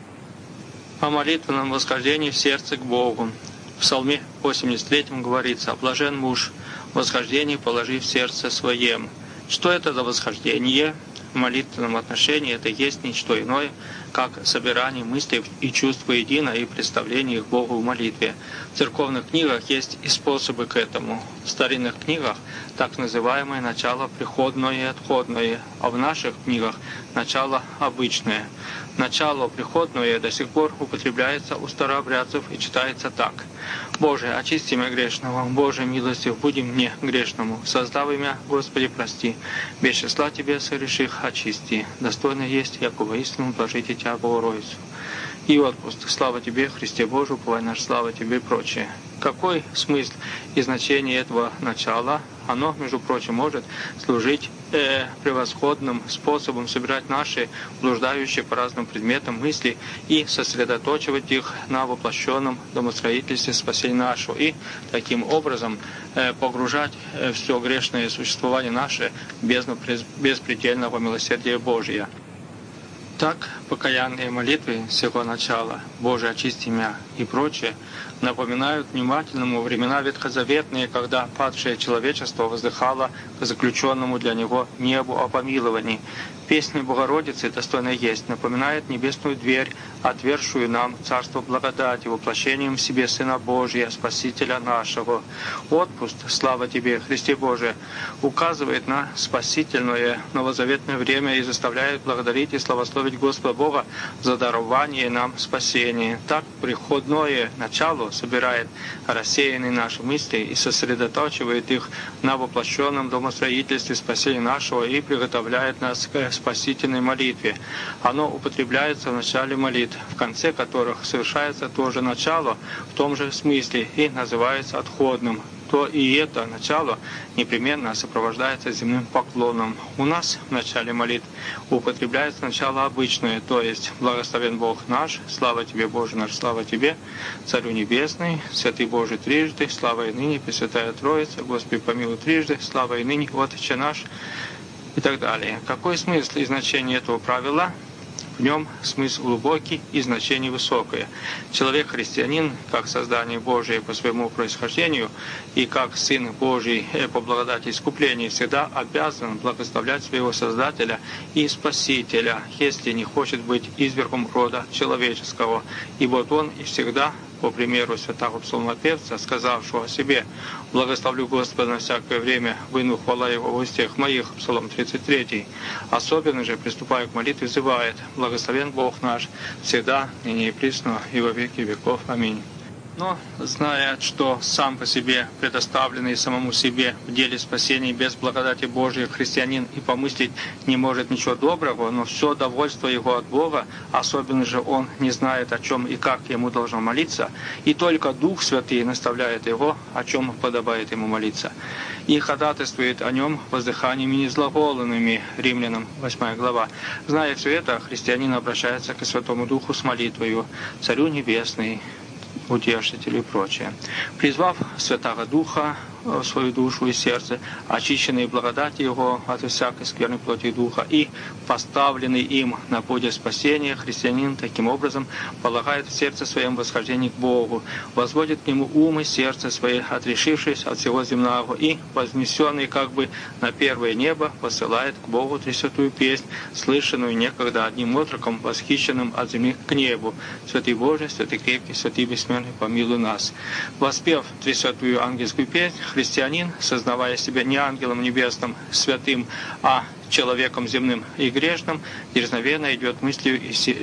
О молитвенном восхождении в сердце к Богу. В Псалме восемьдесят третьем говорится: «Блажен муж, восхождение положи в сердце своем». Что это за восхождение? В молитвенном отношении это есть ничто иное, как собирание мыслей и чувств воедино и представление их Богу в молитве. В церковных книгах есть и способы к этому. В старинных книгах так называемое начало приходное и отходное, а в наших книгах начало обычное. Начало приходное до сих пор употребляется у старообрядцев и читается так: «Боже, очисти меня грешного, Боже, милостив, буди мне грешному, создав имя, Господи, прости, без числа Тебе согреших очисти, достойно есть, яко воистину блажите Тебя, Богородицу». И отпуск. Слава Тебе, Христе Божий, уповай наш, слава Тебе и прочее. Какой смысл и значение этого начала Оно, между прочим, может служить э, превосходным способом собирать наши блуждающие по разным предметам мысли и сосредоточивать их на воплощенном домостроительстве спасения нашего, и таким образом э, погружать э, все грешное существование наше в бездну беспредельного милосердия Божия. Так, покаянные молитвы всего начала, «Боже, очисти меня» и прочее, напоминают внимательному времена ветхозаветные, когда падшее человечество воздыхало к заключенному для него небу о помиловании. Песня Богородицы «Достойно есть» напоминает небесную дверь, отвершую нам царство благодати, воплощением в себе Сына Божия, Спасителя нашего. Отпуск, слава Тебе, Христе Боже, указывает на спасительное новозаветное время и заставляет благодарить и славословить Господа Бога за дарование нам спасения. Так приходное начало собирает рассеянные наши мысли и сосредотачивает их на воплощенном домостроительстве спасения нашего и приготовляет нас к спасительной молитве. Оно употребляется в начале молитв, в конце которых совершается то же начало в том же смысле и называется отходным. То и это начало непременно сопровождается земным поклоном. У нас в начале молитв употребляется начало обычное, то есть «Благословен Бог наш, слава Тебе, Боже наш, слава Тебе, Царю Небесный, Святый Боже трижды, слава и ныне, Пресвятая Троица, Господи помилуй трижды, слава и ныне, Отче наш», и так далее. Какой смысл и значение этого правила? В нем смысл глубокий и значение высокое. Человек-христианин, как создание Божие по своему происхождению и как Сын Божий по благодати искупления, всегда обязан благословлять своего Создателя и Спасителя, если не хочет быть извергом рода человеческого. И вот он и всегда, по примеру святого псалмопевца, сказавшего о себе: «Благословлю Господа на всякое время, выну хвала Его в устях моих», Псалом тридцать три. Особенно же, приступая к молитве, взывает: «Благословен Бог наш, всегда, ныне и присно, и во веки веков. Аминь». Но, зная, что сам по себе, предоставленный самому себе в деле спасения без благодати Божией, христианин и помыслить не может ничего доброго, но все довольство его от Бога, особенно же он не знает, о чем и как ему должно молиться, и только Дух Святый наставляет его, о чем подобает ему молиться, и ходатайствует о нем воздыханиями незглаголанными. Римлянам восьмая глава. Зная все это, христианин обращается к Святому Духу с молитвою: «Царю Небесный, Утешителю» и прочее. Призвав Святого Духа в свою душу и сердце, очищенные благодати Его от всякой скверной плоти и духа, и поставленный им на пути спасения, христианин таким образом полагает в сердце своем восхождение к Богу, возводит к Нему ум и сердце свои, отрешившись от всего земного, и, вознесенный как бы на первое небо, посылает к Богу тресвятую песнь, слышанную некогда одним отроком, восхищенным от земли к небу: «Святый Боже, святый крепкий, святый бессмертный, помилуй нас». Воспев тресвятую ангельскую песнь, христианин, сознавая себя не ангелом небесным, святым, а человеком земным и грешным, дерзновенно идет мыслью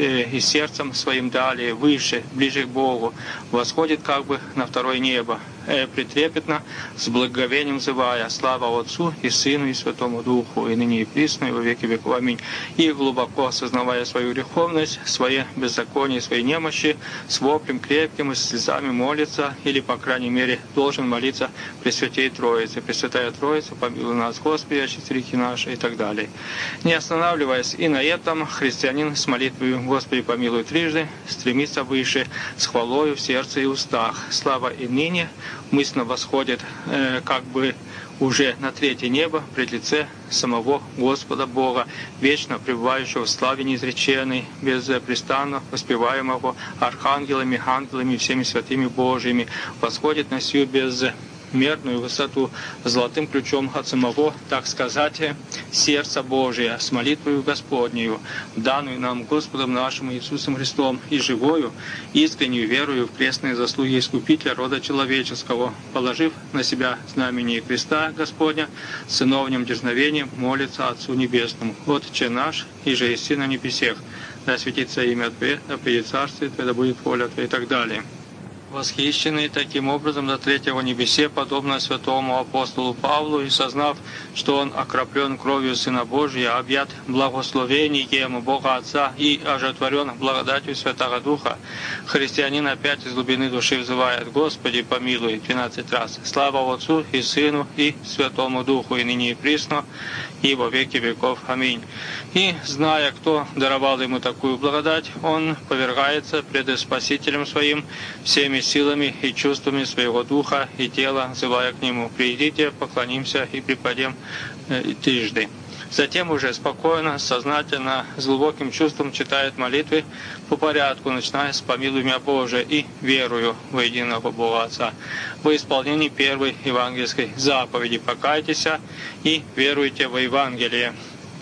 и сердцем своим далее, выше, ближе к Богу, восходит как бы на второе небо, претрепетно, с благоговением взывая: «Слава Отцу и Сыну и Святому Духу, и ныне и присно, и во веки веков. Аминь». И, глубоко осознавая свою греховность, свои беззаконие, свои немощи, с воплем крепким и с слезами молится, или, по крайней мере, должен молиться Пресвятей Троице: «Пресвятая Троица, помилуй нас, Господи, очисти грехи наши», и так далее. Не останавливаясь и на этом, христианин с молитвой «Господи, помилуй трижды» стремится выше, с хвалою в сердце и устах. Слава и ныне мысленно восходит э, как бы уже на третье небо пред лице самого Господа Бога, вечно пребывающего в славе неизреченной, беспрестанно воспеваемого архангелами, ангелами и всеми святыми Божьими, восходит на сию безмерную высоту золотым ключом от самого, так сказать, сердца Божия, с молитвою Господнею, данную нам Господом нашим Иисусом Христом, и живою, искреннюю верою в крестные заслуги Искупителя рода человеческого, положив на себя знамение креста Господня, с сыновним дерзновением молится Отцу Небесному: «Отче наш, иже еси на небесех, да светится имя Твое, да придет царствие Твое, да будет воля Твоя», и так далее. восхищенный таким образом до третьего небесе, подобно святому апостолу Павлу, и сознав, что он окроплен кровью Сына Божия, объят благословением Бога Отца и ожитворен благодатью Святого Духа, христианин опять из глубины души взывает: «Господи, помилуй» двенадцать раз. Слава Отцу и Сыну и Святому Духу, и ныне и присно, и во веки веков. Аминь. И, зная, кто даровал ему такую благодать, он повергается пред Спасителем своим всеми силами и чувствами своего духа и тела, взывая к нему: «Придите, поклонимся и припадем э, трижды». Затем уже спокойно, сознательно, с глубоким чувством читает молитвы по порядку, начиная с «Помилуй меня, Боже», и «Верую во единого Бога Отца». Во исполнении первой евангельской заповеди «Покайтесь и веруйте во Евангелие».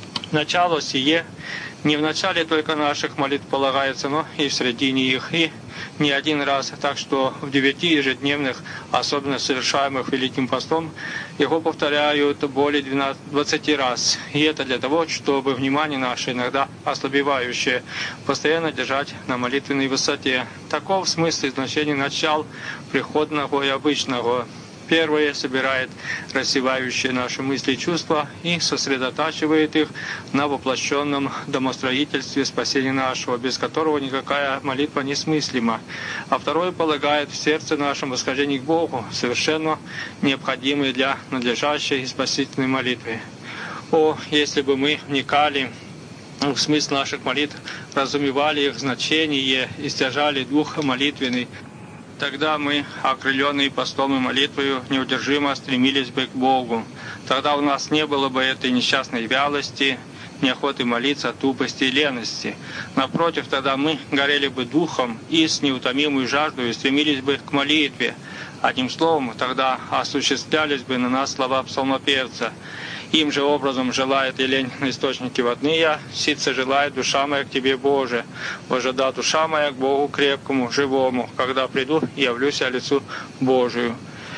Начало сие не в начале только наших молитв полагается, но и в середине их, и не один раз, так что в девяти ежедневных, особенно совершаемых Великим Постом, его повторяют более двадцати раз. И это для того, чтобы внимание наше, иногда ослабевающее, постоянно держать на молитвенной высоте. Таков смысл и значение начал приходного и обычного. Первое собирает рассевающие наши мысли и чувства и сосредотачивает их на воплощенном домостроительстве спасения нашего, без которого никакая молитва несмыслима. А второе полагает в сердце нашем восхождение к Богу, совершенно необходимое для надлежащей и спасительной молитвы. О, если бы мы вникали в смысл наших молитв, разумевали их значение и стяжали дух молитвенный, тогда мы, окрыленные постом и молитвою, неудержимо стремились бы к Богу. Тогда у нас не было бы этой несчастной вялости, неохоты молиться, тупости и лености. Напротив, тогда мы горели бы духом и с неутомимой жаждой стремились бы к молитве. Одним словом, тогда осуществлялись бы на нас слова псалмопевца: «Им же образом желает и лень на источники водные, ситца желает душа моя к Тебе, Боже, вожда душа моя к Богу крепкому, живому, когда приду и явлюсь я лицу Божию».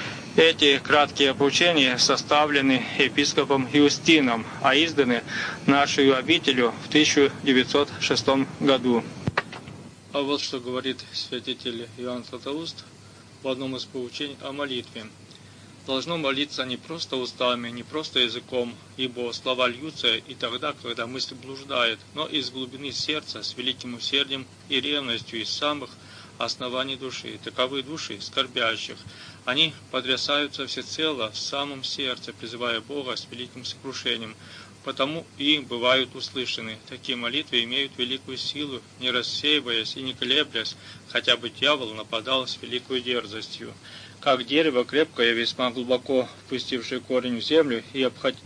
Эти краткие поучения составлены епископом Иустином, а изданы нашей обителью в тысяча девятьсот шестом году. А вот что говорит святитель Иоанн Златоуст в одном из поучений о молитве. Должно молиться не просто устами, не просто языком, ибо слова льются и тогда, когда мысль блуждает, но из глубины сердца, с великим усердием и ревностью из самых оснований души. Таковы души скорбящих. Они потрясаются всецело в самом сердце, призывая Бога с великим сокрушением, потому и бывают услышаны. Такие молитвы имеют великую силу, не рассеиваясь и не колеблясь, хотя бы дьявол нападал с великой дерзостью. Как дерево крепкое, весьма глубоко впустившее корень в землю и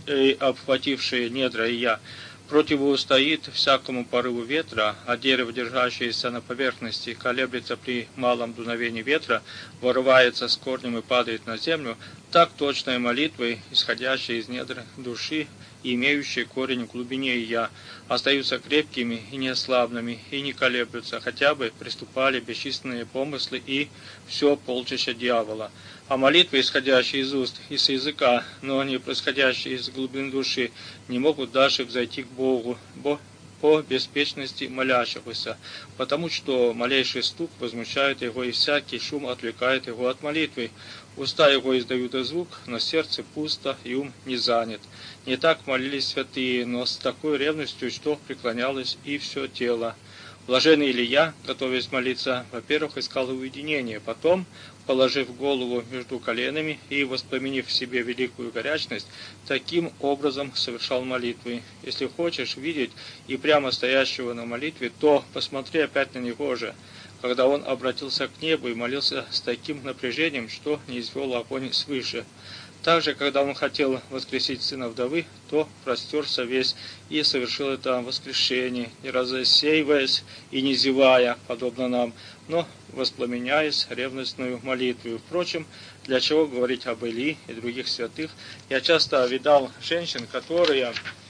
обхватившее недра и я, противостоит всякому порыву ветра, а дерево, держащееся на поверхности, колеблется при малом дуновении ветра, вырывается с корнем и падает на землю, так точная молитва, исходящая из недр души и имеющие корень в глубине и я, остаются крепкими и неослабными, и не колеблются, хотя бы приступали бесчисленные помыслы и все полчища дьявола. А молитвы, исходящие из уст и с языка, но не происходящие из глубин души, не могут даже взойти к Богу, бо по беспечности молящегося, потому что малейший стук возмущает его, и всякий шум отвлекает его от молитвы. Уста его издают звук, но сердце пусто, и ум не занят. Не так молились святые, но с такой ревностью, что преклонялось и все тело. Блаженный Илия, готовясь молиться, во-первых, искал уединение, потом, положив голову между коленами и воспламенив в себе великую горячность, таким образом совершал молитвы. Если хочешь видеть и прямо стоящего на молитве, то посмотри опять на него же, когда он обратился к небу и молился с таким напряжением, что не извел огонь свыше. Также, когда он хотел воскресить сына вдовы, то простерся весь и совершил это воскрешение, не рассеиваясь и не зевая, подобно нам, но воспламеняясь ревностную молитвою. Впрочем, для чего говорить об Илии и других святых? Я часто видал женщин, которые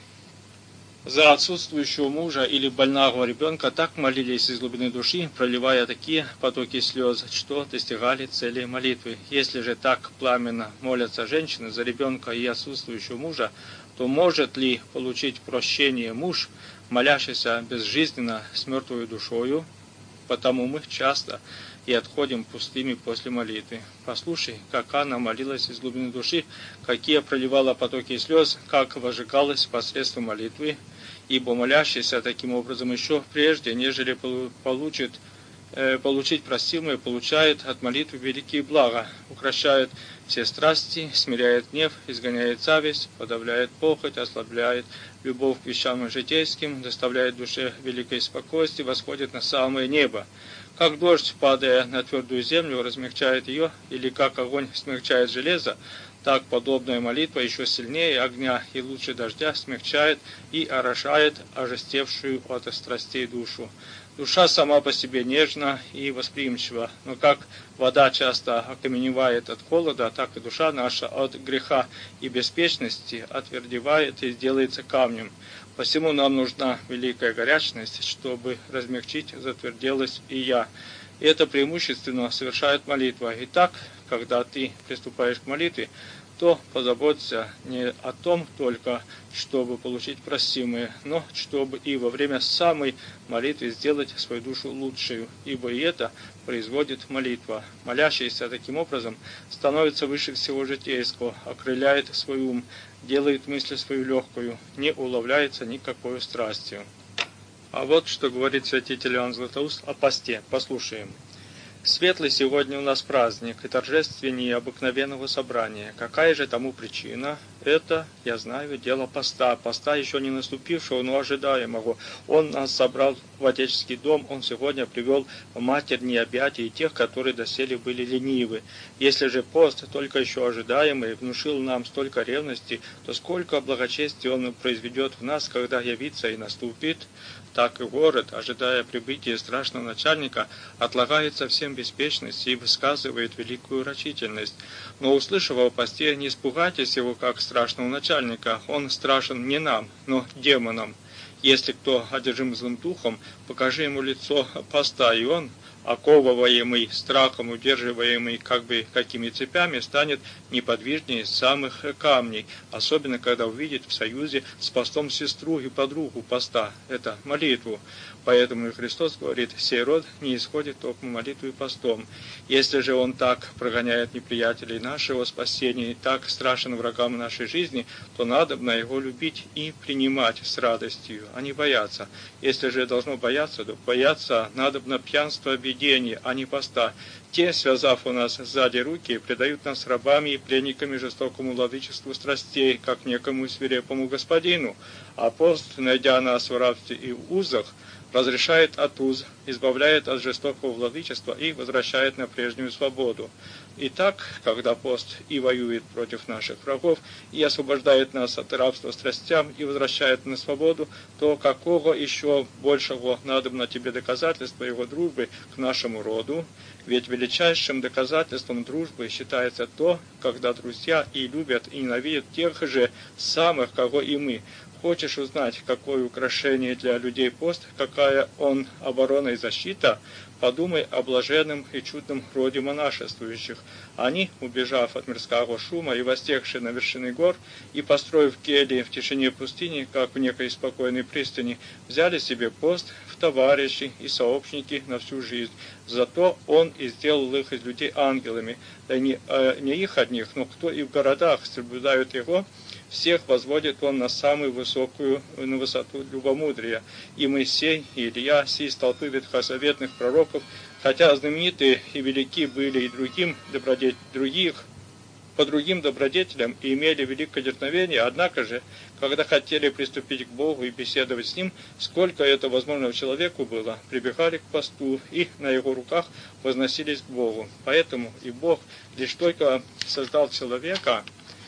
за отсутствующего мужа или больного ребенка так молились из глубины души, проливая такие потоки слез, что достигали цели молитвы. Если же так пламенно молятся женщины за ребенка и отсутствующего мужа, то может ли получить прощение муж, молящийся безжизненно с мертвой душою? Потому мы часто и отходим пустыми после молитвы. Послушай, как Анна молилась из глубины души, какие проливала потоки слез, как возжигалась посредством молитвы, ибо молящийся таким образом еще прежде, нежели получит получить простимое, получает от молитвы великие блага, укрощает все страсти, смиряет гнев, изгоняет зависть, подавляет похоть, ослабляет любовь к вещам житейским, доставляет душе великое спокойствие, восходит на самое небо. Как дождь, падая на твердую землю, размягчает ее, или как огонь смягчает железо, так подобная молитва еще сильнее огня и лучше дождя смягчает и орошает ожестевшую от страстей душу. Душа сама по себе нежна и восприимчива, но как вода часто окаменевает от холода, так и душа наша от греха и беспечности отвердевает и делается камнем. Посему нам нужна великая горячность, чтобы размягчить затверделость и я. И это преимущественно совершает молитва. Итак, когда ты приступаешь к молитве, то позаботься не о том только, чтобы получить просимое, но чтобы и во время самой молитвы сделать свою душу лучшую, ибо и это производит молитва. Молящийся таким образом становится выше всего житейского, окрыляет свой ум, делает мысль свою легкую, не уловляется никакой страстью. А вот что говорит святитель Иоанн Златоуст о посте. Послушаем. Светлый сегодня у нас праздник и торжественнее обыкновенного собрания. Какая же тому причина? Это, я знаю, дело поста. Поста еще не наступившего, но ожидаемого. Он нас собрал в Отеческий дом, он сегодня привел в матерные объятия тех, которые доселе были ленивы. Если же пост, только еще ожидаемый, внушил нам столько ревности, то сколько благочестия он произведет в нас, когда явится и наступит. Так и город, ожидая прибытия страшного начальника, отлагает совсем беспечность и высказывает великую рачительность. Но, услышав о посте, не испугайтесь его, как страшного начальника. Он страшен не нам, но демонам. Если кто одержим злым духом, покажи ему лицо поста, и он, оковываемый страхом, удерживаемый как бы какими цепями, станет неподвижнее самых камней, особенно когда увидит в союзе с постом сестру и подругу поста, это молитву. Поэтому и Христос говорит, сей род не исходит только молитвой и постом. Если же он так прогоняет неприятелей нашего спасения и так страшен врагам нашей жизни, то надобно его любить и принимать с радостью, а не бояться. Если же должно бояться, то бояться надобно пьянства, объедения, а не поста. Те, связав у нас сзади руки, предают нас рабами и пленниками жестокому владычеству страстей, как некому свирепому господину. А пост, найдя нас в рабстве и в узах, разрешает от уз, избавляет от жестокого владычества и возвращает на прежнюю свободу. Итак, когда пост и воюет против наших врагов, и освобождает нас от рабства страстям, и возвращает на свободу, то какого еще большего надобно тебе доказательства его дружбы к нашему роду? Ведь величайшим доказательством дружбы считается то, когда друзья и любят, и ненавидят тех же самых, кого и мы. Хочешь узнать, какое украшение для людей пост, какая он оборона и защита, подумай о блаженном и чудном роде монашествующих. Они, убежав от мирского шума и воздевши на вершины гор, и построив кельи в тишине пустыни, как в некой спокойной пристани, взяли себе пост в товарищи и сообщники на всю жизнь. Зато он и сделал их из людей ангелами, да не, э, не их одних, но кто и в городах соблюдают его, всех возводит он на самую высокую, на высоту любомудрия. И Моисей, и Илья, сии столпы ветхозаветных пророков, хотя знаменитые и велики были и другим добродетель, других, по другим добродетелям и имели великое дерзновение, однако же, когда хотели приступить к Богу и беседовать с Ним, сколько это возможно человеку было, прибегали к посту и на его руках возносились к Богу. Поэтому и Бог лишь только создал человека,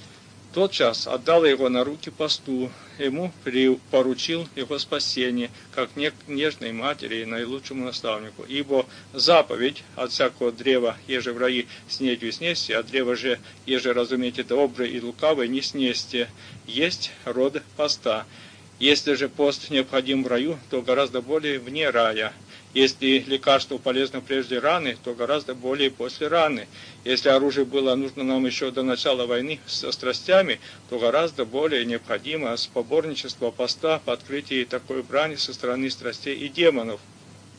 тотчас отдал его на руки посту, ему поручил его спасение, как нежной матери и наилучшему наставнику. Ибо заповедь от всякого древа, еже в раи снедью снести, а древо же, еже разумейте доброе и лукавое, не снести, есть род поста. Если же пост необходим в раю, то гораздо более вне рая. Если лекарство полезно прежде раны, то гораздо более после раны. Если оружие было нужно нам еще до начала войны со страстями, то гораздо более необходимо споборничество поста по открытии такой брани со стороны страстей и демонов.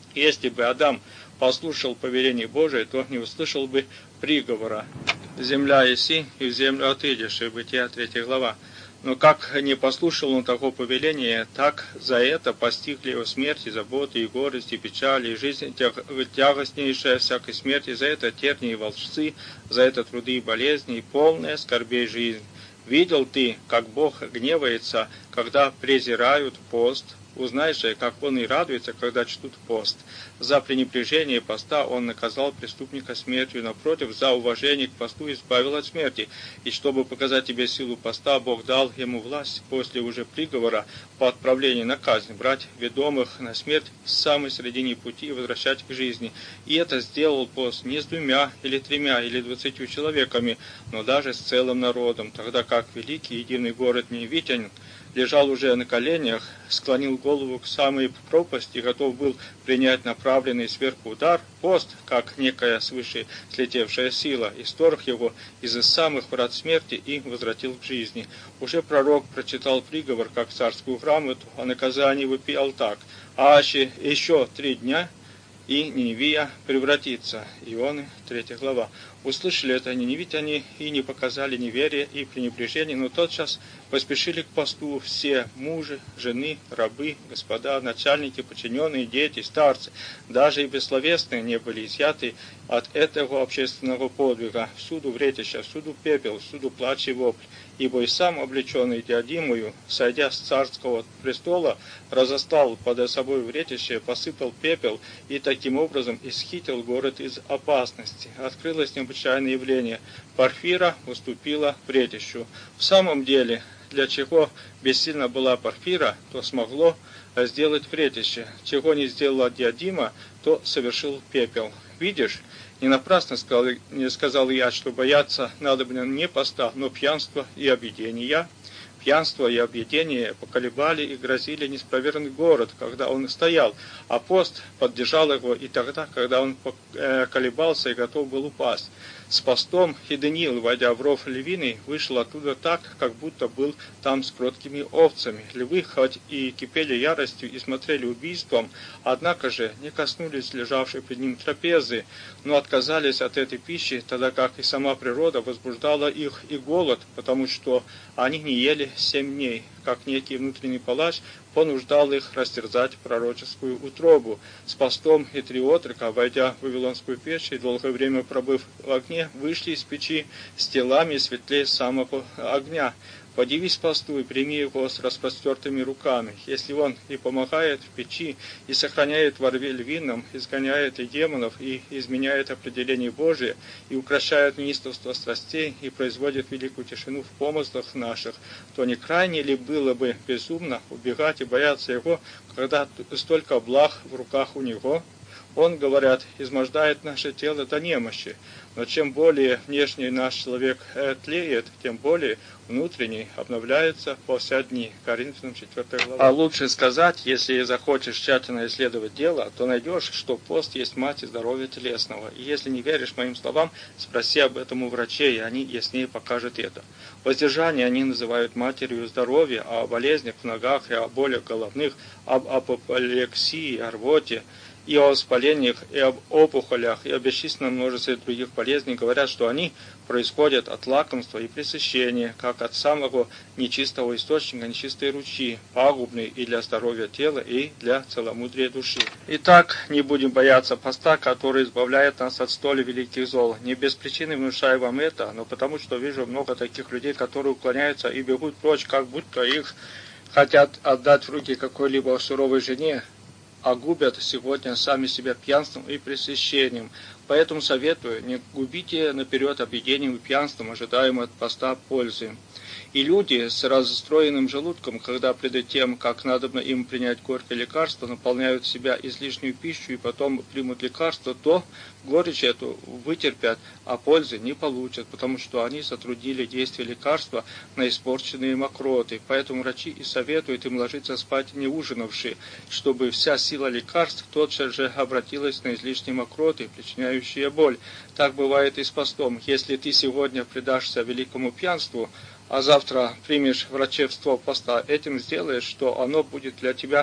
Если бы Адам послушал повеление Божие, то не услышал бы приговора. «Земля еси, и в землю отыдешь», и Бытия третья глава. Но как не послушал он того повеления, так за это постигли его смерть, и заботы, и горести, и печали, и жизнь тягостнейшая всякой смерти, за это тернии и волжцы, за это труды и болезни, и полная скорбей жизнь. Видел ты, как Бог гневается, когда презирают пост? Узнай же, как он и радуется, когда чтут пост. За пренебрежение поста он наказал преступника смертью, напротив, за уважение к посту избавил от смерти. И чтобы показать тебе силу поста, Бог дал ему власть после уже приговора по отправлению на казнь, брать ведомых на смерть с самой середины пути и возвращать к жизни. И это сделал пост не с двумя или тремя или двадцатью человеками, но даже с целым народом, тогда как великий единый город Ниневитян лежал уже на коленях, склонил голову к самой пропасти и готов был принять направленный сверху удар, пост, как некая свыше слетевшая сила, исторг его из самых врат смерти и возвратил к жизни. Уже пророк прочитал приговор, как царскую грамоту, о наказании выпел так: «Аще еще три дня, и Ниневия превратится». Ионы, третья глава. Услышали это ниневитяне и не показали неверия и пренебрежения, но тотчас поспешили к посту все мужи, жены, рабы, господа, начальники, подчиненные, дети, старцы, даже и бессловесные не были изъяты от этого общественного подвига. Всюду вретища, всюду пепел, всюду плач и вопль. Ибо и сам, облеченный диадимою, сойдя с царского престола, разостал под собой вретище, посыпал пепел и таким образом исхитрил город из опасности. Открылось необычайное явление. Порфира уступила вретищу. В самом деле, для чего бессильна была Порфира, то смогло сделать вретище. Чего не сделала диадима, то совершил пепел. Видишь, не напрасно сказал, не сказал я, что бояться надо не поста, но пьянства и объедения. Пьянство и объедение поколебали и грозили неспровергнуть город, когда он стоял, а пост поддержал его и тогда, когда он колебался и готов был упасть. С постом и Даниил, войдя в ров львиный, вышел оттуда так, как будто был там с кроткими овцами. Львы хоть и кипели яростью и смотрели убийством, однако же не коснулись лежавшей перед ним трапезы, но отказались от этой пищи, тогда как и сама природа возбуждала их и голод, потому что они не ели семь дней, как некий внутренний палач понуждал их растерзать пророческую утробу. С постом и три отрока, войдя в Вавилонскую печь и долгое время пробыв в огне, вышли из печи с телами светлее самого огня. Подивись посту и прими его с распростертыми руками. Если он и помогает в печи, и сохраняет во рве львином, изгоняет и демонов, и изменяет определение Божие, и укращает неистовство страстей, и производит великую тишину в помыслах наших, то не крайне ли было бы безумно убегать и бояться его, когда столько благ в руках у него? Он, говорят, измождает наше тело до немощи, но чем более внешний наш человек тлеет, тем более внутренний обновляется по вся дни. Коринфянам четвёртая глава. А лучше сказать, если захочешь тщательно исследовать дело, то найдешь, что пост есть мать здоровья телесного. И если не веришь моим словам, спроси об этом у врачей, и они яснее покажут это. Воздержание они называют матерью здоровья, а о болезнях в ногах и о болях головных, об апоплексии, о рвоте, и о воспалениях, и об опухолях, и о бесчисленном множестве других болезней говорят, что они происходят от лакомства и пресыщения, как от самого нечистого источника, нечистой ручьи, пагубной и для здоровья тела, и для целомудрия души. Итак, не будем бояться поста, который избавляет нас от столь великих зол. Не без причины внушаю вам это, но потому что вижу много таких людей, которые уклоняются и бегут прочь, как будто их хотят отдать в руки какой-либо суровой жене, а губят сегодня сами себя пьянством и пресыщением. Поэтому советую, не губите наперед объедением и пьянством, ожидаемым от поста пользы. И люди с расстроенным желудком, когда пред тем, как надобно им принять горькое лекарство, наполняют себя излишнюю пищу и потом примут лекарство, то горечь эту вытерпят, а пользы не получат, потому что они сотрудили действие лекарства на испорченные мокроты. Поэтому врачи и советуют им ложиться спать не ужинавши, чтобы вся сила лекарств тотчас же обратилась на излишние мокроты, причиняющие боль. Так бывает и с постом. Если ты сегодня предашься великому пьянству, а завтра примешь врачевство поста, этим сделаешь, что оно будет для тебя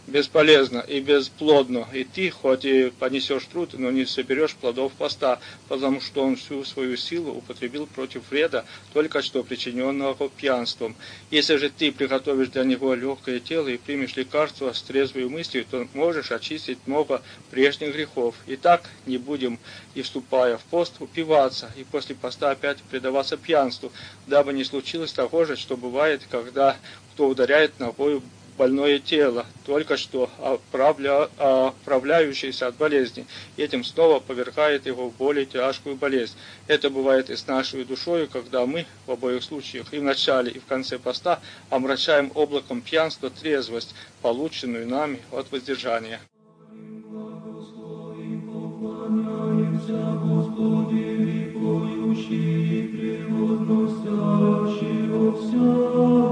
бесполезно и бесплодно, и ты хоть и понесешь труд, но не соберешь плодов поста, потому что он всю свою силу употребил против вреда, только что причиненного пьянством. Если же ты приготовишь для него легкое тело и примешь лекарство с трезвой мыслью, то можешь очистить много прежних грехов. Итак, не будем, и вступая в пост, упиваться, и после поста опять предаваться пьянству, дабы не случилось того же, что бывает, когда кто ударяет ногою больное тело, только что оправля... оправляющееся от болезни, этим снова повергает его в более тяжкую болезнь. Это бывает и с нашей душою, когда мы в обоих случаях, и в начале, и в конце поста, омрачаем облаком пьянства трезвость, полученную нами от воздержания. Господи, поющий, превозносящий во всем.